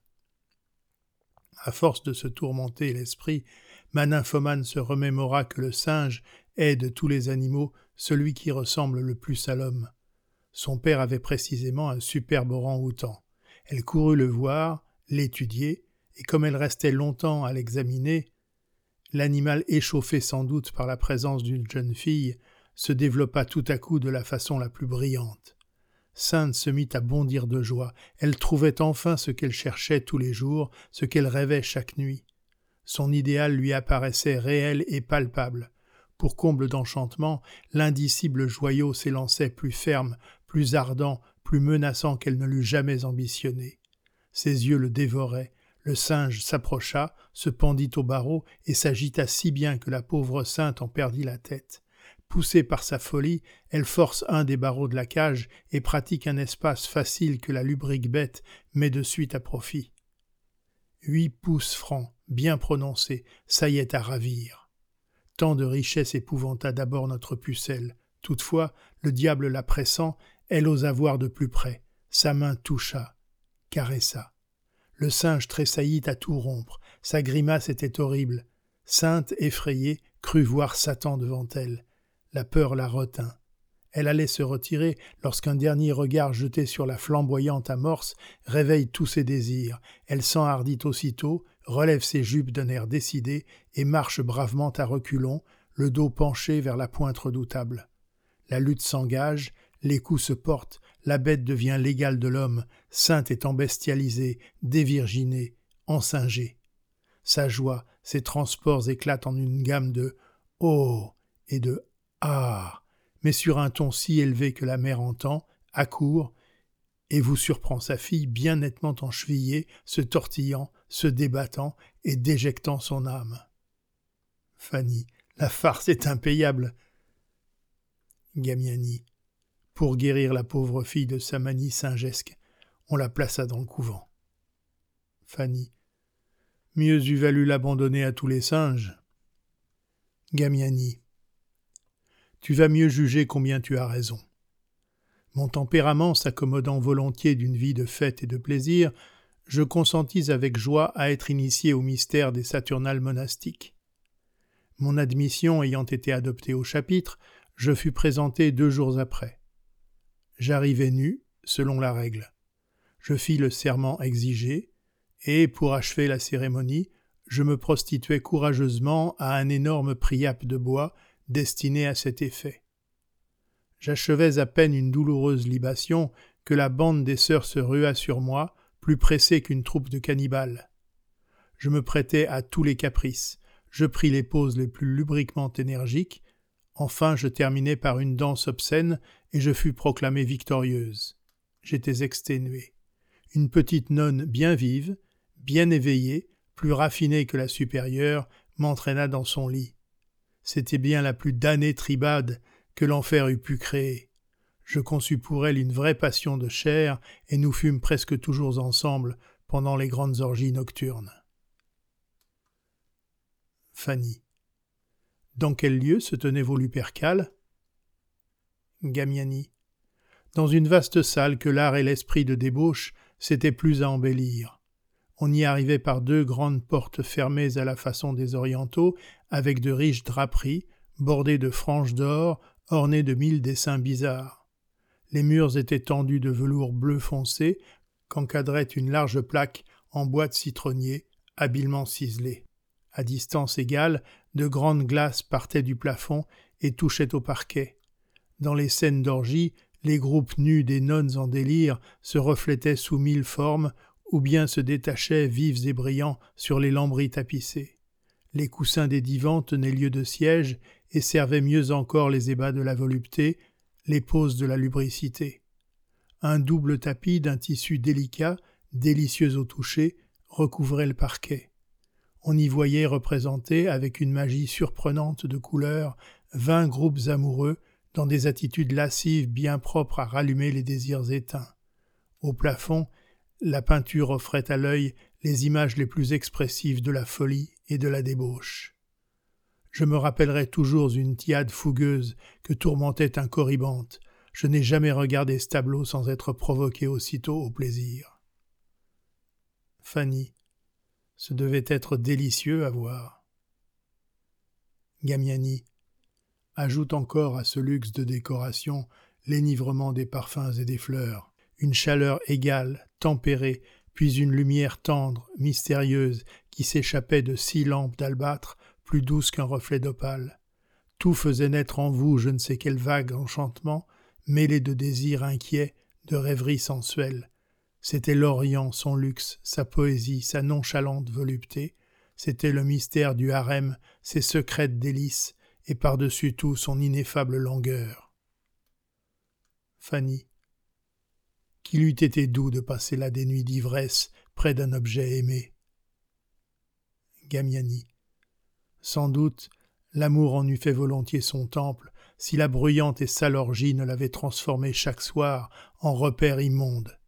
S1: À force de se tourmenter l'esprit, ma nymphomane se remémora que le singe est de tous les animaux celui qui ressemble le plus à l'homme. Son père avait précisément un superbe orang-outan. Elle courut le voir, l'étudier, et comme elle restait longtemps à l'examiner, L'animal, échauffé sans doute par la présence d'une jeune fille, se développa tout à coup de la façon la plus brillante. Sainte se mit à bondir de joie. Elle trouvait enfin ce qu'elle cherchait tous les jours, ce qu'elle rêvait chaque nuit. Son idéal lui apparaissait réel et palpable. Pour comble d'enchantement, l'indicible joyau s'élançait plus ferme, plus ardent, plus menaçant qu'elle ne l'eût jamais ambitionné. Ses yeux le dévoraient. Le singe s'approcha, se pendit au barreau et s'agita si bien que la pauvre Sainte en perdit la tête. Poussée par sa folie, elle force un des barreaux de la cage et pratique un espace facile que la lubrique bête met de suite à profit. 8 pouces francs, bien prononcés, saillaient à ravir. Tant de richesse épouvanta d'abord notre pucelle. Toutefois, le diable la pressant, elle osa voir de plus près. Sa main toucha, caressa. Le singe tressaillit à tout rompre. Sa grimace était horrible. Sainte, effrayée, crut voir Satan devant elle. La peur la retint. Elle allait se retirer lorsqu'un dernier regard jeté sur la flamboyante amorce réveille tous ses désirs. Elle s'enhardit aussitôt, relève ses jupes d'un air décidé et marche bravement à reculons, le dos penché vers la pointe redoutable. La lutte s'engage, les coups se portent, la bête devient l'égale de l'homme, Sainte est embestialisée, dévirginée, ensingée. Sa joie, ses transports éclatent en une gamme de « Oh » et de « Ah », mais sur un ton si élevé que la mère entend, accourt, et vous surprend sa fille bien nettement enchevillée, se tortillant, se débattant et déjectant son âme. Fanny, la farce est impayable. Gamiani. Pour guérir la pauvre fille de sa manie singesque, on la plaça dans le couvent. Fanny. Mieux eût valu l'abandonner à tous les singes. Gamiani. Tu vas mieux juger combien tu as raison. Mon tempérament s'accommodant volontiers d'une vie de fête et de plaisir, je consentis avec joie à être initié au mystère des Saturnales monastiques. Mon admission ayant été adoptée au chapitre, je fus présenté 2 jours après. J'arrivai nu, selon la règle. Je fis le serment exigé, et, pour achever la cérémonie, je me prostituai courageusement à un énorme priape de bois destiné à cet effet. J'achevais à peine une douloureuse libation que la bande des sœurs se rua sur moi, plus pressée qu'une troupe de cannibales. Je me prêtai à tous les caprices, je pris les poses les plus lubriquement énergiques, enfin je terminai par une danse obscène et je fus proclamée victorieuse. J'étais exténué. Une petite nonne bien vive, bien éveillée, plus raffinée que la supérieure, m'entraîna dans son lit. C'était bien la plus damnée tribade que l'enfer eût pu créer. Je conçus pour elle une vraie passion de chair, et nous fûmes presque toujours ensemble pendant les grandes orgies nocturnes. Fanny. Dans quel lieu se tenaient vos Lupercales ? Gamiani. Dans une vaste salle que l'art et l'esprit de débauche s'étaient plus à embellir. On y arrivait par 2 grandes portes fermées à la façon des orientaux, avec de riches draperies, bordées de franges d'or, ornées de 1000 dessins bizarres. Les murs étaient tendus de velours bleu foncé, qu'encadrait une large plaque en bois de citronnier, habilement ciselée. À distance égale, de grandes glaces partaient du plafond et touchaient au parquet. Dans les scènes d'orgie, les groupes nus des nonnes en délire se reflétaient sous 1000 formes, ou bien se détachaient vifs et brillants sur les lambris tapissés. Les coussins des divans tenaient lieu de siège et servaient mieux encore les ébats de la volupté, les poses de la lubricité. Un double tapis d'un tissu délicat, délicieux au toucher, recouvrait le parquet. On y voyait représentés, avec une magie surprenante de couleurs, 20 groupes amoureux, dans des attitudes lascives bien propres à rallumer les désirs éteints. Au plafond, la peinture offrait à l'œil les images les plus expressives de la folie et de la débauche. Je me rappellerai toujours une tiade fougueuse que tourmentait un corribante. Je n'ai jamais regardé ce tableau sans être provoqué aussitôt au plaisir. Fanny. Ce devait être délicieux à voir. Gamiani. Ajoute encore à ce luxe de décoration l'enivrement des parfums et des fleurs. Une chaleur égale, tempérée, puis une lumière tendre, mystérieuse, qui s'échappait de 6 lampes d'albâtre plus douce qu'un reflet d'opale. Tout faisait naître en vous je ne sais quel vague enchantement, mêlé de désirs inquiets, de rêveries sensuelles. C'était l'Orient, son luxe, sa poésie, sa nonchalante volupté. C'était le mystère du harem, ses secrètes délices, et par-dessus tout son ineffable langueur. Fanny. Qu'il eût été doux de passer là des nuits d'ivresse près d'un objet aimé. Gamiani. Sans doute, l'amour en eût fait volontiers son temple, si la bruyante et sale orgie ne l'avait transformé chaque soir en repère immonde.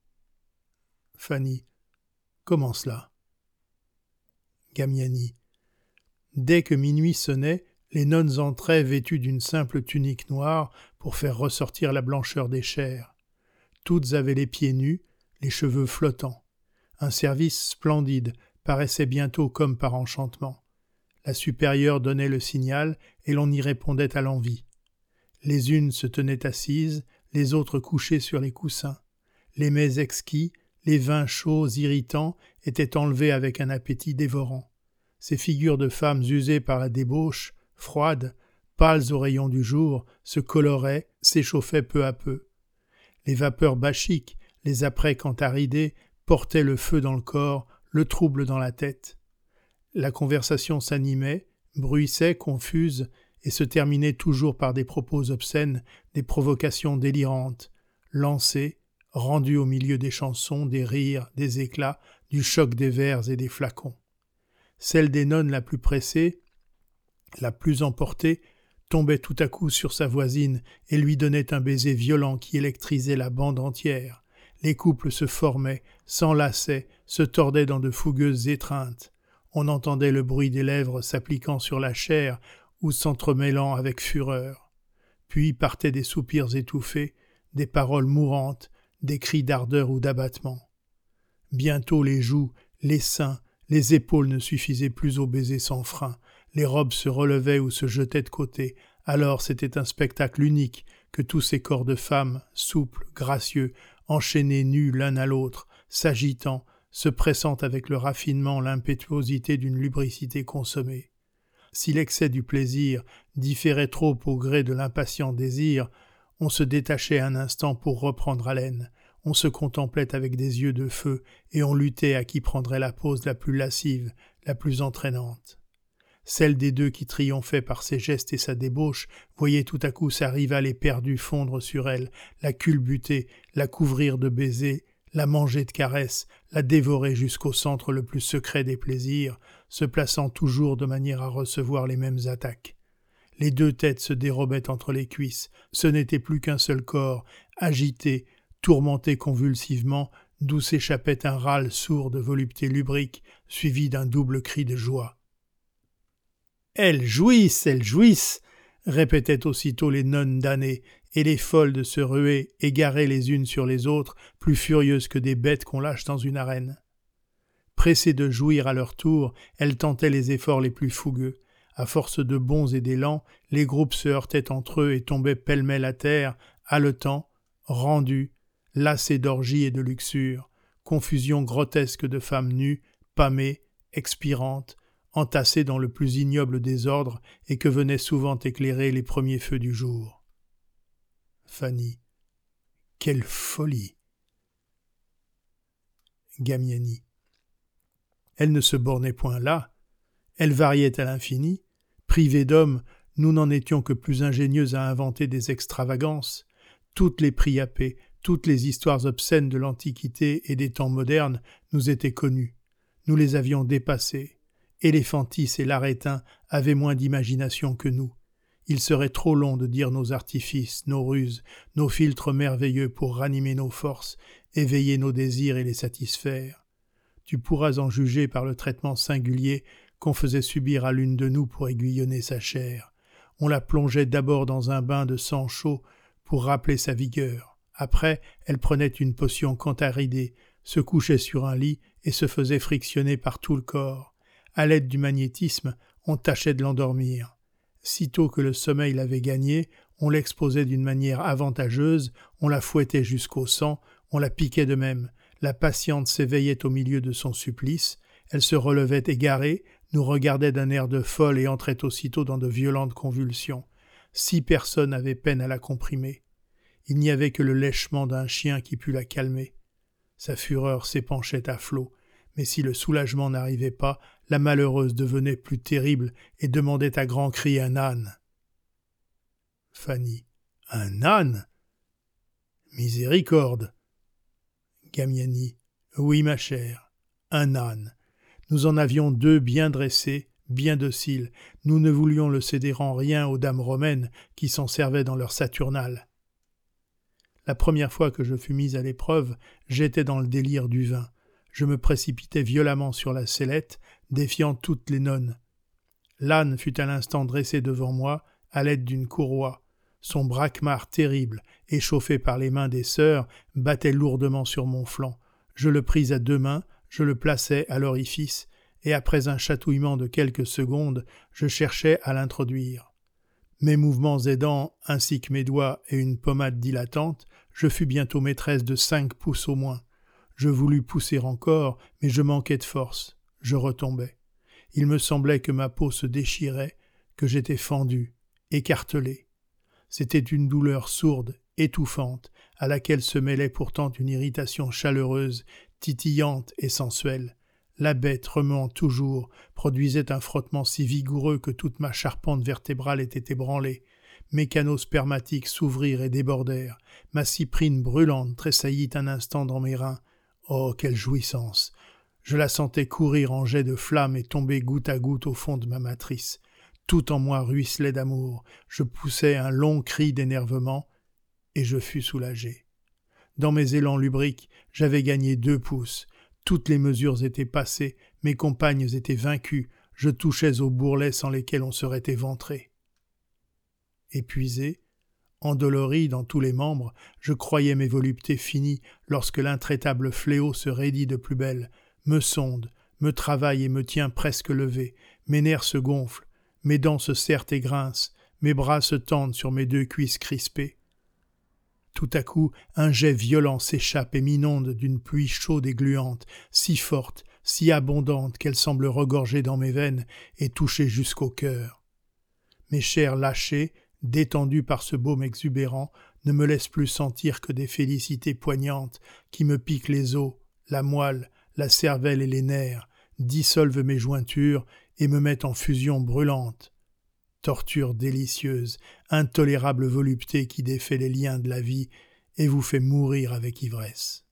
S1: Fanny. Comment cela? Gamiani. Dès que minuit sonnait, les nonnes entraient vêtues d'une simple tunique noire pour faire ressortir la blancheur des chairs. Toutes avaient les pieds nus, les cheveux flottants. Un service splendide paraissait bientôt comme par enchantement. La supérieure donnait le signal et l'on y répondait à l'envi. Les unes se tenaient assises, les autres couchées sur les coussins. Les mets exquis, les vins chauds, irritants, étaient enlevés avec un appétit dévorant. Ces figures de femmes usées par la débauche, froides, pâles aux rayons du jour, se coloraient, s'échauffaient peu à peu. Les vapeurs bachiques, les apprêts cantaridés, portaient le feu dans le corps, le trouble dans la tête. La conversation s'animait, bruissait, confuse, et se terminait toujours par des propos obscènes, des provocations délirantes, lancées, rendues au milieu des chansons, des rires, des éclats, du choc des verres et des flacons. Celle des nonnes la plus pressée, la plus emportée, tombait tout à coup sur sa voisine et lui donnait un baiser violent qui électrisait la bande entière. Les couples se formaient, s'enlaçaient, se tordaient dans de fougueuses étreintes. On entendait le bruit des lèvres s'appliquant sur la chair ou s'entremêlant avec fureur. Puis partaient des soupirs étouffés, des paroles mourantes, des cris d'ardeur ou d'abattement. Bientôt les joues, les seins, les épaules ne suffisaient plus au baiser sans frein, les robes se relevaient ou se jetaient de côté, alors c'était un spectacle unique que tous ces corps de femmes, souples, gracieux, enchaînés nus l'un à l'autre, s'agitant, se pressant avec le raffinement, l'impétuosité d'une lubricité consommée. Si l'excès du plaisir différait trop au gré de l'impatient désir, on se détachait un instant pour reprendre haleine, on se contemplait avec des yeux de feu et on luttait à qui prendrait la pose la plus lascive, la plus entraînante. Celle des deux qui triomphait par ses gestes et sa débauche voyait tout à coup sa rivale éperdue fondre sur elle, la culbuter, la couvrir de baisers, la manger de caresses, la dévorer jusqu'au centre le plus secret des plaisirs, se plaçant toujours de manière à recevoir les mêmes attaques. Les deux têtes se dérobaient entre les cuisses, ce n'était plus qu'un seul corps, agité, tourmenté convulsivement, d'où s'échappait un râle sourd de volupté lubrique, suivi d'un double cri de joie. « Elles jouissent, répétaient aussitôt les nonnes damnées, et les folles de se ruer, égarées les unes sur les autres, plus furieuses que des bêtes qu'on lâche dans une arène. Pressées de jouir à leur tour, elles tentaient les efforts les plus fougueux. À force de bonds et d'élans, les groupes se heurtaient entre eux et tombaient pêle-mêle à terre, haletants, rendus, lassés d'orgie et de luxure, confusion grotesque de femmes nues, pâmées, expirantes, entassées dans le plus ignoble désordre et que venaient souvent éclairer les premiers feux du jour. Fanny. Quelle folie! Gamiani. Elle ne se bornait point là, elle variait à l'infini. Privés d'hommes, nous n'en étions que plus ingénieux à inventer des extravagances. Toutes les priapées, toutes les histoires obscènes de l'Antiquité et des temps modernes nous étaient connues. Nous les avions dépassées. Éléphantis et l'Arétin avaient moins d'imagination que nous. Il serait trop long de dire nos artifices, nos ruses, nos filtres merveilleux pour ranimer nos forces, éveiller nos désirs et les satisfaire. Tu pourras en juger par le traitement singulier qu'on faisait subir à l'une de nous pour aiguillonner sa chair. On la plongeait d'abord dans un bain de sang chaud pour rappeler sa vigueur. Après, elle prenait une potion cantaridée, se couchait sur un lit et se faisait frictionner par tout le corps. À l'aide du magnétisme, on tâchait de l'endormir. Sitôt que le sommeil l'avait gagnée, on l'exposait d'une manière avantageuse, on la fouettait jusqu'au sang, on la piquait de même. La patiente s'éveillait au milieu de son supplice, elle se relevait égarée, nous regardait d'un air de folle et entrait aussitôt dans de violentes convulsions. 6 personnes avaient peine à la comprimer. Il n'y avait que le lèchement d'un chien qui pût la calmer. Sa fureur s'épanchait à flots, mais si le soulagement n'arrivait pas, la malheureuse devenait plus terrible et demandait à grands cris un âne. Fanny. Un âne? Miséricorde. Gamiani. Oui, ma chère, un âne. Nous en avions 2 bien dressés, bien dociles. Nous ne voulions le céder en rien aux dames romaines qui s'en servaient dans leur Saturnale. La première fois que je fus mise à l'épreuve, j'étais dans le délire du vin. Je me précipitai violemment sur la sellette, défiant toutes les nonnes. L'âne fut à l'instant dressé devant moi, à l'aide d'une courroie. Son braquemar terrible, échauffé par les mains des sœurs, battait lourdement sur mon flanc. Je le pris à 2 mains, je le plaçai à l'orifice, et après un chatouillement de quelques secondes, je cherchai à l'introduire. Mes mouvements aidant, ainsi que mes doigts et une pommade dilatante, je fus bientôt maîtresse de 5 pouces au moins. Je voulus pousser encore, mais je manquais de force. Je retombais. Il me semblait que ma peau se déchirait, que j'étais fendu, écartelé. C'était une douleur sourde, étouffante, à laquelle se mêlait pourtant une irritation chaleureuse, titillante et sensuelle. La bête, remuant toujours, produisait un frottement si vigoureux que toute ma charpente vertébrale était ébranlée. Mes canaux spermatiques s'ouvrirent et débordèrent. Ma cyprine brûlante tressaillit un instant dans mes reins. Oh, quelle jouissance! Je la sentais courir en jets de flammes et tomber goutte à goutte au fond de ma matrice. Tout en moi ruisselait d'amour. Je poussai un long cri d'énervement et je fus soulagé. Dans mes élans lubriques, j'avais gagné 2 pouces. Toutes les mesures étaient passées, mes compagnes étaient vaincues, je touchais aux bourrelets sans lesquels on serait éventré. Épuisé, endolori dans tous les membres, je croyais mes voluptés finies lorsque l'intraitable fléau se raidit de plus belle, me sonde, me travaille et me tient presque levé, mes nerfs se gonflent, mes dents se serrent et grincent, mes bras se tendent sur mes 2 cuisses crispées. Tout à coup, un jet violent s'échappe et m'inonde d'une pluie chaude et gluante, si forte, si abondante qu'elle semble regorger dans mes veines et toucher jusqu'au cœur. Mes chairs lâchées, détendues par ce baume exubérant, ne me laissent plus sentir que des félicités poignantes qui me piquent les os, la moelle, la cervelle et les nerfs, dissolvent mes jointures et me mettent en fusion brûlante. Torture délicieuse, intolérable volupté qui défait les liens de la vie et vous fait mourir avec ivresse.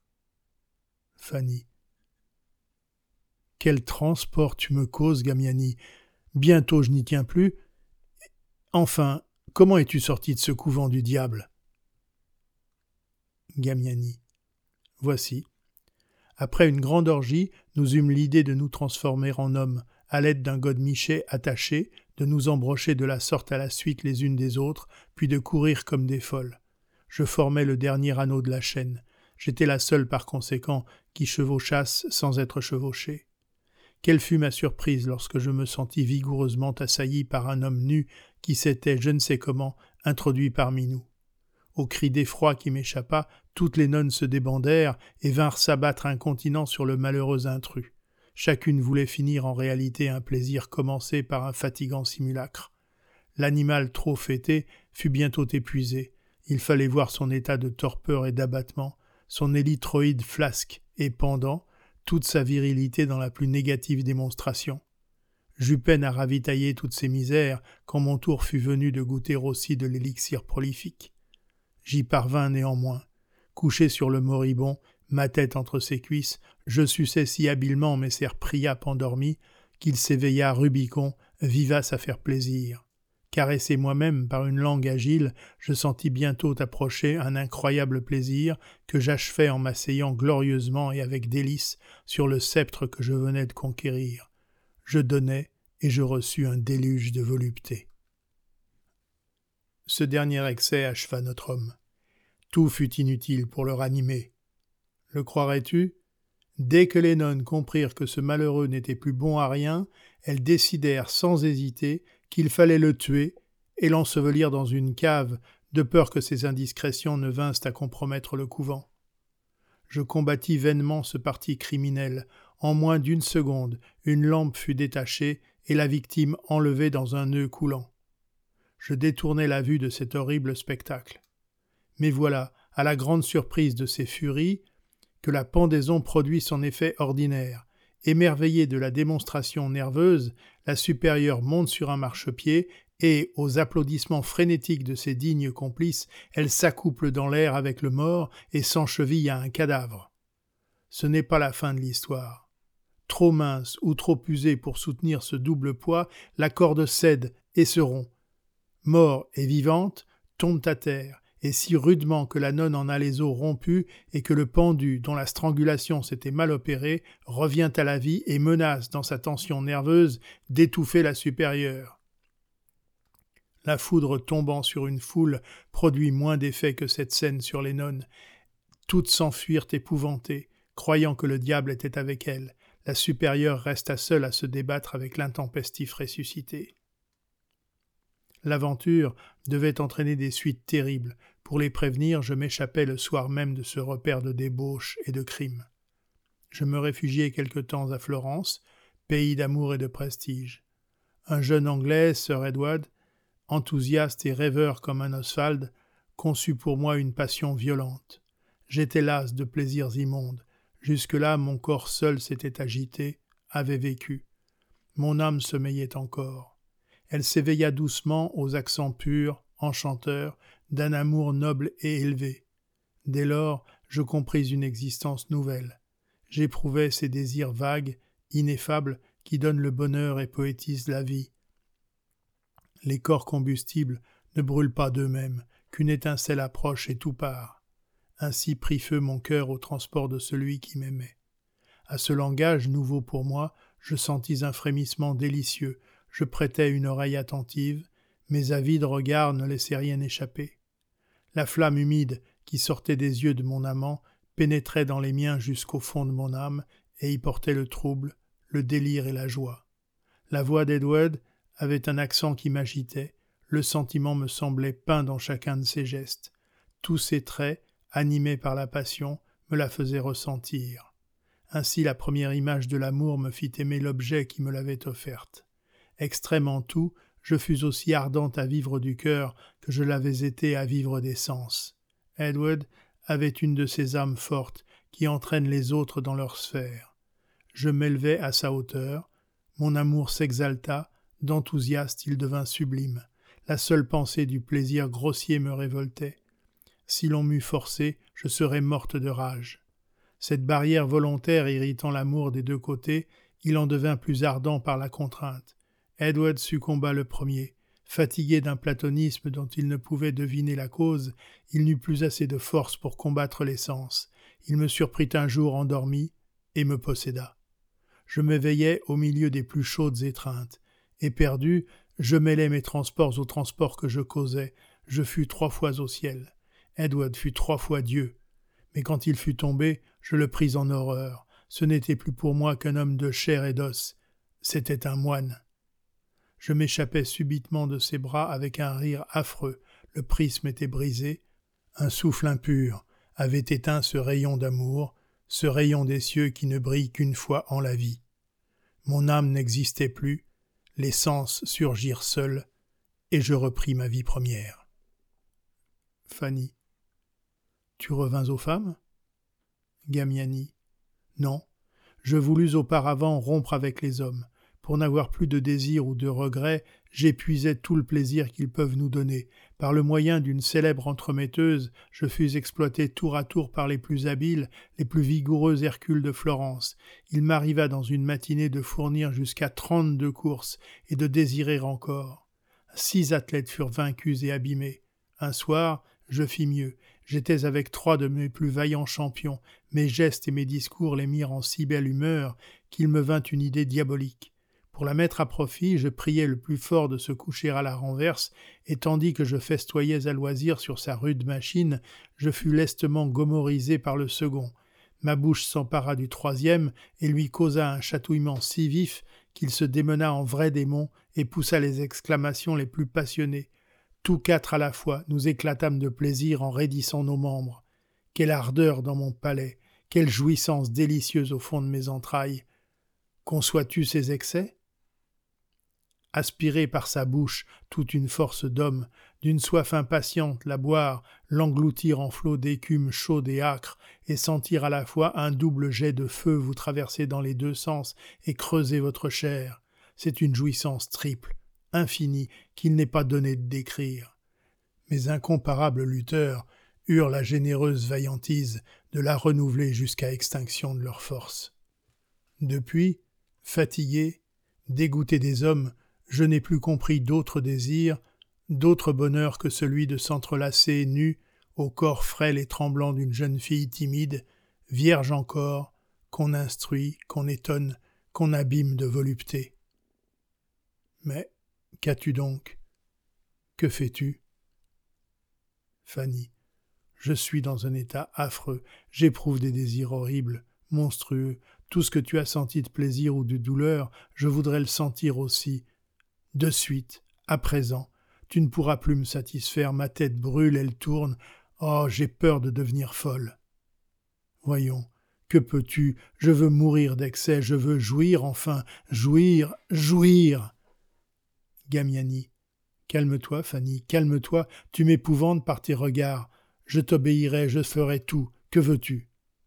S1: Fanny. Quel transport tu me causes, Gamiani. Bientôt je n'y tiens plus. Enfin, comment es-tu sorti de ce couvent du diable? Gamiani. Voici. Après une grande orgie, nous eûmes l'idée de nous transformer en hommes, à l'aide d'un godemichet attaché, de nous embrocher de la sorte à la suite les unes des autres, puis de courir comme des folles. Je formais le dernier anneau de la chaîne. J'étais la seule, par conséquent, qui chevauchasse sans être chevauchée. Quelle fut ma surprise lorsque je me sentis vigoureusement assailli par un homme nu qui s'était, je ne sais comment, introduit parmi nous. Au cri d'effroi qui m'échappa, toutes les nonnes se débandèrent et vinrent s'abattre incontinents sur le malheureux intrus. Chacune voulait finir en réalité un plaisir commencé par un fatigant simulacre. L'animal trop fêté fut bientôt épuisé. Il fallait voir son état de torpeur et d'abattement, son élytroïde flasque et pendant, toute sa virilité dans la plus négative démonstration. J'eus peine à ravitailler toutes ces misères quand mon tour fut venu de goûter aussi de l'élixir prolifique. J'y parvins néanmoins. Couché sur le moribond, ma tête entre ses cuisses, je suçais si habilement mes serres Priape endormis qu'il s'éveilla Rubicon, vivace à faire plaisir. Caressé moi-même par une langue agile, je sentis bientôt approcher un incroyable plaisir que j'achevai en m'asseyant glorieusement et avec délice sur le sceptre que je venais de conquérir. Je donnai et je reçus un déluge de volupté. Ce dernier excès acheva notre homme. Tout fut inutile pour le ranimer. Le croirais-tu? Dès que les nonnes comprirent que ce malheureux n'était plus bon à rien, elles décidèrent sans hésiter qu'il fallait le tuer et l'ensevelir dans une cave, de peur que ses indiscrétions ne vinssent à compromettre le couvent. Je combattis vainement ce parti criminel, En moins d'une seconde, une lampe fut détachée et la victime enlevée dans un nœud coulant. Je détournai la vue de cet horrible spectacle. Mais voilà, à la grande surprise de ces furies, que la pendaison produit son effet ordinaire. Émerveillée de la démonstration nerveuse, la supérieure monte sur un marchepied et, aux applaudissements frénétiques de ses dignes complices, elle s'accouple dans l'air avec le mort et s'encheville à un cadavre. Ce n'est pas la fin de l'histoire. Trop mince ou trop usée pour soutenir ce double poids, la corde cède et se rompt. Mort et vivante tombent à terre, et si rudement que la nonne en a les os rompus et que le pendu, dont la strangulation s'était mal opérée, revient à la vie et menace, dans sa tension nerveuse, d'étouffer la supérieure. La foudre tombant sur une foule produit moins d'effet que cette scène sur les nonnes. Toutes s'enfuirent épouvantées, croyant que le diable était avec elles. La supérieure resta seule à se débattre avec l'intempestif ressuscité. L'aventure devait entraîner des suites terribles. Pour les prévenir, je m'échappais le soir même de ce repère de débauche et de crime. Je me réfugiai quelque temps à Florence, pays d'amour et de prestige. Un jeune Anglais, Sir Edward, enthousiaste et rêveur comme un Oswald, conçut pour moi une passion violente. J'étais las de plaisirs immondes. Jusque-là, mon corps seul s'était agité, avait vécu. Mon âme sommeillait encore. Elle s'éveilla doucement aux accents purs, enchanteurs, d'un amour noble et élevé. Dès lors, je compris une existence nouvelle. J'éprouvais ces désirs vagues, ineffables, qui donnent le bonheur et poétisent la vie. Les corps combustibles ne brûlent pas d'eux-mêmes, qu'une étincelle approche et tout part. Ainsi prit feu mon cœur au transport de celui qui m'aimait. À ce langage nouveau pour moi, je sentis un frémissement délicieux. Je prêtai une oreille attentive, mes avides regards ne laissaient rien échapper. La flamme humide qui sortait des yeux de mon amant pénétrait dans les miens jusqu'au fond de mon âme et y portait le trouble, le délire et la joie. La voix d'Edward avait un accent qui m'agitait, le sentiment me semblait peint dans chacun de ses gestes. Tous ses traits, animés par la passion, me la faisaient ressentir. Ainsi la première image de l'amour me fit aimer l'objet qui me l'avait offerte. Extrême en tout, je fus aussi ardente à vivre du cœur que je l'avais été à vivre des sens. Edward avait une de ces âmes fortes qui entraînent les autres dans leur sphère. Je m'élevai à sa hauteur, mon amour s'exalta, d'enthousiaste il devint sublime. La seule pensée du plaisir grossier me révoltait. Si l'on m'eût forcé, je serais morte de rage. Cette barrière volontaire irritant l'amour des deux côtés, il en devint plus ardent par la contrainte. Edward succomba le premier. Fatigué d'un platonisme dont il ne pouvait deviner la cause, il n'eut plus assez de force pour combattre les sens. Il me surprit un jour endormi et me posséda. Je m'éveillai au milieu des plus chaudes étreintes. Éperdu, je mêlai mes transports aux transports que je causais. Je fus 3 fois au ciel. Edward fut 3 fois Dieu. Mais quand il fut tombé, je le pris en horreur. Ce n'était plus pour moi qu'un homme de chair et d'os. C'était un moine. Je m'échappais subitement de ses bras avec un rire affreux. Le prisme était brisé. Un souffle impur avait éteint ce rayon d'amour, ce rayon des cieux qui ne brille qu'une fois en la vie. Mon âme n'existait plus, les sens surgirent seuls, et je repris ma vie première. Fanny. Tu revins aux femmes ? Gamiani. Non, je voulus auparavant rompre avec les hommes. Pour n'avoir plus de désir ou de regret, j'épuisais tout le plaisir qu'ils peuvent nous donner. Par le moyen d'une célèbre entremetteuse, je fus exploité tour à tour par les plus habiles, les plus vigoureux Hercules de Florence. Il m'arriva dans une matinée de fournir jusqu'à 32 courses et de désirer encore. 6 athlètes furent vaincus et abîmés. Un soir, je fis mieux. J'étais avec 3 de mes plus vaillants champions. Mes gestes et mes discours les mirent en si belle humeur qu'il me vint une idée diabolique. Pour la mettre à profit, je priai le plus fort de se coucher à la renverse, et tandis que je festoyais à loisir sur sa rude machine, je fus lestement gomorisé par le second. Ma bouche s'empara du 3e et lui causa un chatouillement si vif qu'il se démena en vrai démon et poussa les exclamations les plus passionnées. Tous 4 à la fois, nous éclatâmes de plaisir en raidissant nos membres. Quelle ardeur dans mon palais, quelle jouissance délicieuse au fond de mes entrailles. Conçois-tu ses excès? Aspirer par sa bouche toute une force d'homme, d'une soif impatiente la boire, l'engloutir en flots d'écume chaude et âcre, et sentir à la fois un double jet de feu vous traverser dans les deux sens et creuser votre chair, c'est une jouissance triple, infinie, qu'il n'est pas donné de décrire. Mes incomparables lutteurs eurent la généreuse vaillantise de la renouveler jusqu'à extinction de leur force. Depuis, fatigué, dégoûté des hommes, je n'ai plus compris d'autre désir, d'autre bonheur que celui de s'entrelacer nu au corps frêle et tremblant d'une jeune fille timide, vierge encore, qu'on instruit, qu'on étonne, qu'on abîme de volupté. Mais qu'as-tu donc? Que fais-tu? Fanny, je suis dans un état affreux, j'éprouve des désirs horribles, monstrueux, tout ce que tu as senti de plaisir ou de douleur, je voudrais le sentir aussi. De suite, à présent, tu ne pourras plus me satisfaire, ma tête brûle, elle tourne. Oh, j'ai peur de devenir folle. Voyons, que peux-tu? Je veux mourir d'excès, je veux jouir enfin, jouir, jouir. Gamiani, calme-toi, Fanny, calme-toi, tu m'épouvantes par tes regards. Je t'obéirai, je ferai tout. Que veux-tu?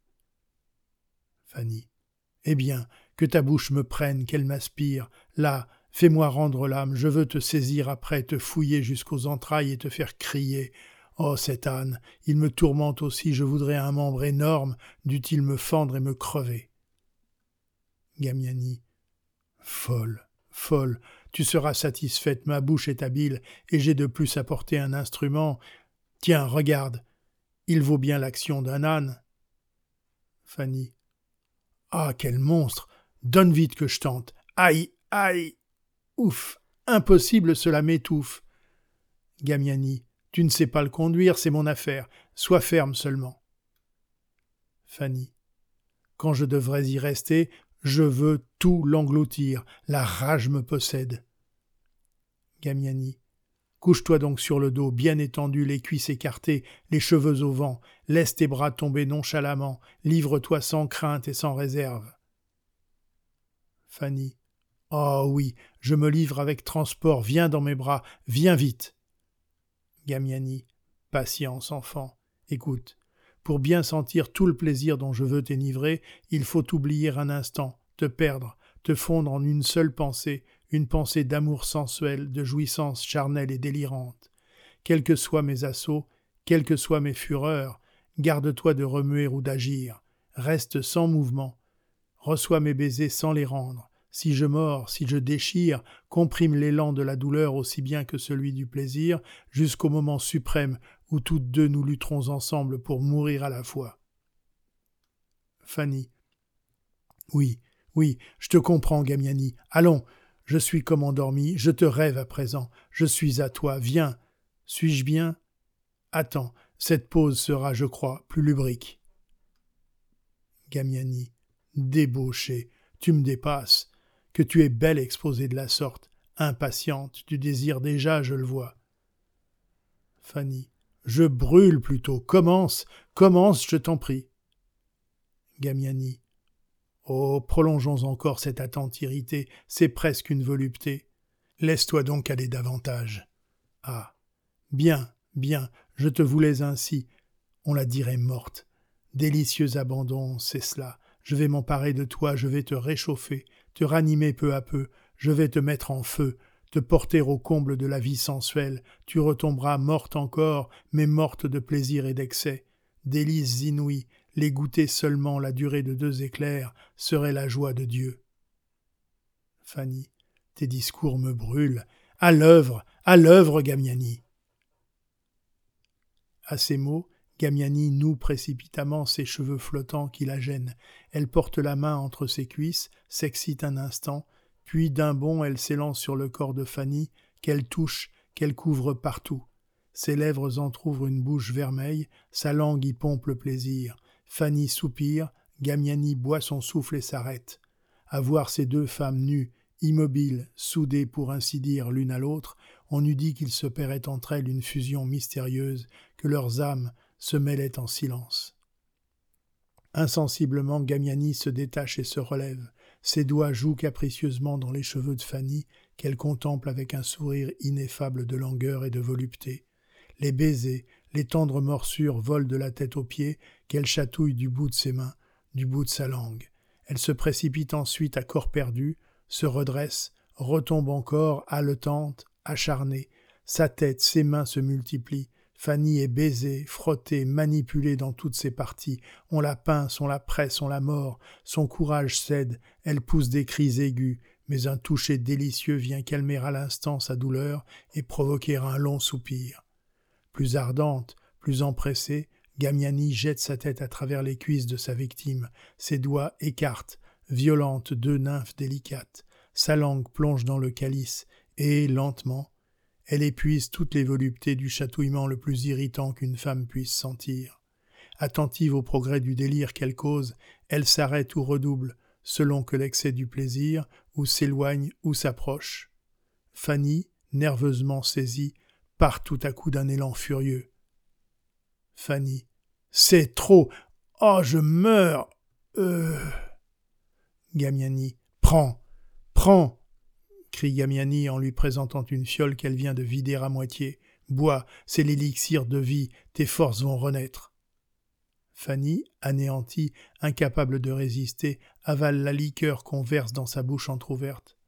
S1: Fanny, eh bien, que ta bouche me prenne, qu'elle m'aspire. Là, fais-moi rendre l'âme, je veux te saisir après, te fouiller jusqu'aux entrailles et te faire crier. Oh, cet âne, il me tourmente aussi, je voudrais un membre énorme, dût-il me fendre et me crever. Gamiani, folle, folle, tu seras satisfaite, ma bouche est habile, et j'ai de plus apporté un instrument. Tiens, regarde, il vaut bien l'action d'un âne. Fanny, ah, quel monstre! Donne vite que je tente. Aïe, aïe! Ouf! Impossible, cela m'étouffe. Gamiani, tu ne sais pas le conduire, c'est mon affaire. Sois ferme seulement. Fanny, quand je devrais y rester, je veux tout l'engloutir. La rage me possède. Gamiani, couche-toi donc sur le dos, bien étendu, les cuisses écartées, les cheveux au vent. Laisse tes bras tomber nonchalamment. Livre-toi sans crainte et sans réserve. Fanny, oh oui, je me livre avec transport, viens dans mes bras, viens vite. Gamiani, patience, enfant, écoute, pour bien sentir tout le plaisir dont je veux t'enivrer, il faut t'oublier un instant, te perdre, te fondre en une seule pensée, une pensée d'amour sensuel, de jouissance charnelle et délirante. Quels que soient mes assauts, quelles que soient mes fureurs, garde-toi de remuer ou d'agir, reste sans mouvement, reçois mes baisers sans les rendre. Si je mords, si je déchire, comprime l'élan de la douleur aussi bien que celui du plaisir, jusqu'au moment suprême où toutes deux nous lutterons ensemble pour mourir à la fois. Fanny. Oui, oui, je te comprends, Gamiani. Allons, je suis comme endormi, je te rêve à présent, je suis à toi, viens. Suis-je bien? Attends, cette pause sera, je crois, plus lubrique. Gamiani. Débauché, tu me dépasses. Que tu es belle exposée de la sorte, impatiente, tu désires déjà, je le vois. Fanny, je brûle plutôt, commence, je t'en prie. Gamiani, oh, prolongeons encore cette attente irritée, c'est presque une volupté. Laisse-toi donc aller davantage. Ah, bien, bien, je te voulais ainsi, on la dirait morte. Délicieux abandon, c'est cela. Je vais m'emparer de toi, je vais te réchauffer, te ranimer peu à peu, je vais te mettre en feu, te porter au comble de la vie sensuelle, tu retomberas morte encore, mais morte de plaisir et d'excès. Délices inouïs, les goûter seulement la durée de 2 éclairs serait la joie de Dieu. Fanny, tes discours me brûlent. À l'œuvre, Gamiani. À ces mots, Gamiani noue précipitamment ses cheveux flottants qui la gênent. Elle porte la main entre ses cuisses, s'excite un instant, puis d'un bond elle s'élance sur le corps de Fanny, qu'elle touche, qu'elle couvre partout. Ses lèvres entr'ouvrent une bouche vermeille, sa langue y pompe le plaisir. Fanny soupire, Gamiani boit son souffle et s'arrête. À voir ces deux femmes nues, immobiles, soudées pour ainsi dire l'une à l'autre, on eût dit qu'il s'opérait entre elles une fusion mystérieuse, que leurs âmes se mêlaient en silence. Insensiblement, Gamiani se détache et se relève. Ses doigts jouent capricieusement dans les cheveux de Fanny, qu'elle contemple avec un sourire ineffable de langueur et de volupté. Les baisers, les tendres morsures volent de la tête aux pieds, qu'elle chatouille du bout de ses mains, du bout de sa langue. Elle se précipite ensuite à corps perdu, se redresse, retombe encore, haletante, acharnée. Sa tête, ses mains se multiplient. Fanny est baisée, frottée, manipulée dans toutes ses parties. On la pince, on la presse, on la mord. Son courage cède, elle pousse des cris aigus, mais un toucher délicieux vient calmer à l'instant sa douleur et provoquer un long soupir. Plus ardente, plus empressée, Gamiani jette sa tête à travers les cuisses de sa victime. Ses doigts écartent, violentes deux nymphes délicates. Sa langue plonge dans le calice et, lentement, elle épuise toutes les voluptés du chatouillement le plus irritant qu'une femme puisse sentir. Attentive au progrès du délire qu'elle cause, elle s'arrête ou redouble, selon que l'excès du plaisir ou s'éloigne ou s'approche. Fanny, nerveusement saisie, part tout à coup d'un élan furieux. Fanny. C'est trop. Oh, je meurs. Gamiani. Prends. Prends. Crie Gamiani en lui présentant une fiole qu'elle vient de vider à moitié. Bois, c'est l'élixir de vie, tes forces vont renaître. Fanny, anéantie, incapable de résister, avale la liqueur qu'on verse dans sa bouche entr'ouverte.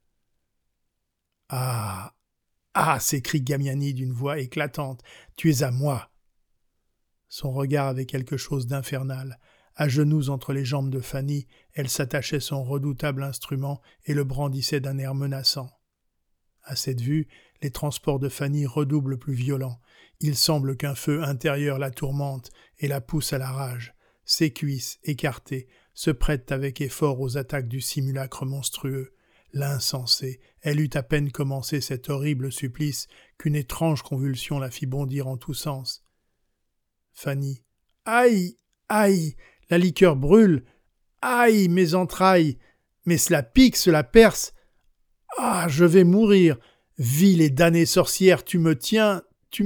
S1: Ah. Ah. S'écrie Gamiani d'une voix éclatante. Tu es à moi. Son regard avait quelque chose d'infernal. À genoux entre les jambes de Fanny, elle s'attachait son redoutable instrument et le brandissait d'un air menaçant. À cette vue, les transports de Fanny redoublent plus violents. Il semble qu'un feu intérieur la tourmente et la pousse à la rage. Ses cuisses, écartées, se prêtent avec effort aux attaques du simulacre monstrueux. L'insensée, elle eut à peine commencé cet horrible supplice qu'une étrange convulsion la fit bondir en tous sens. Fanny. Aïe! Aïe! La liqueur brûle! Aïe! Mes entrailles! Mais cela pique, cela perce! Ah! Je vais mourir! Vile et damnée sorcière, tu me tiens!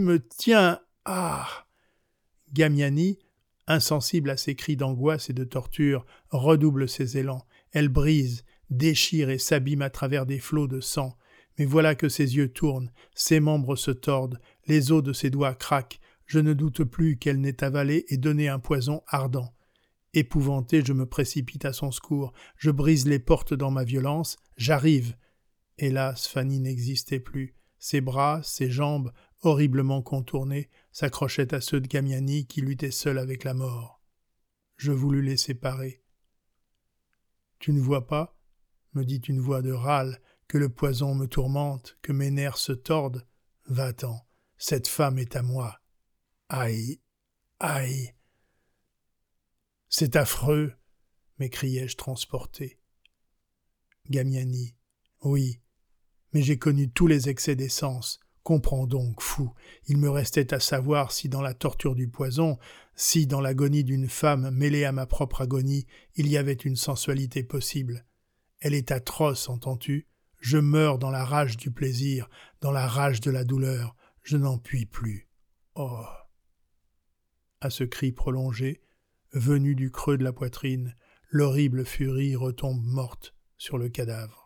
S1: Ah! Gamiani, insensible à ces cris d'angoisse et de torture, redouble ses élans. Elle brise, déchire et s'abîme à travers des flots de sang. Mais voilà que ses yeux tournent, ses membres se tordent, les os de ses doigts craquent. Je ne doute plus qu'elle n'ait avalé et donné un poison ardent. Épouvanté, je me précipite à son secours. Je brise les portes dans ma violence. J'arrive. Hélas, Fanny n'existait plus. Ses bras, ses jambes, horriblement contournés, s'accrochaient à ceux de Gamiani qui luttait seul avec la mort. Je voulus les séparer. « Tu ne vois pas ?» me dit une voix de râle, « que le poison me tourmente, que mes nerfs se tordent? Va-t'en, cette femme est à moi. » Aïe, aïe. C'est affreux, m'écriai-je transporté. Gamiani. Oui, mais j'ai connu tous les excès des sens. Comprends donc, fou. Il me restait à savoir si dans la torture du poison, si dans l'agonie d'une femme mêlée à ma propre agonie, il y avait une sensualité possible. Elle est atroce, entends-tu? Je meurs dans la rage du plaisir, dans la rage de la douleur. Je n'en puis plus. Oh! À ce cri prolongé, venu du creux de la poitrine, l'horrible furie retombe morte sur le cadavre.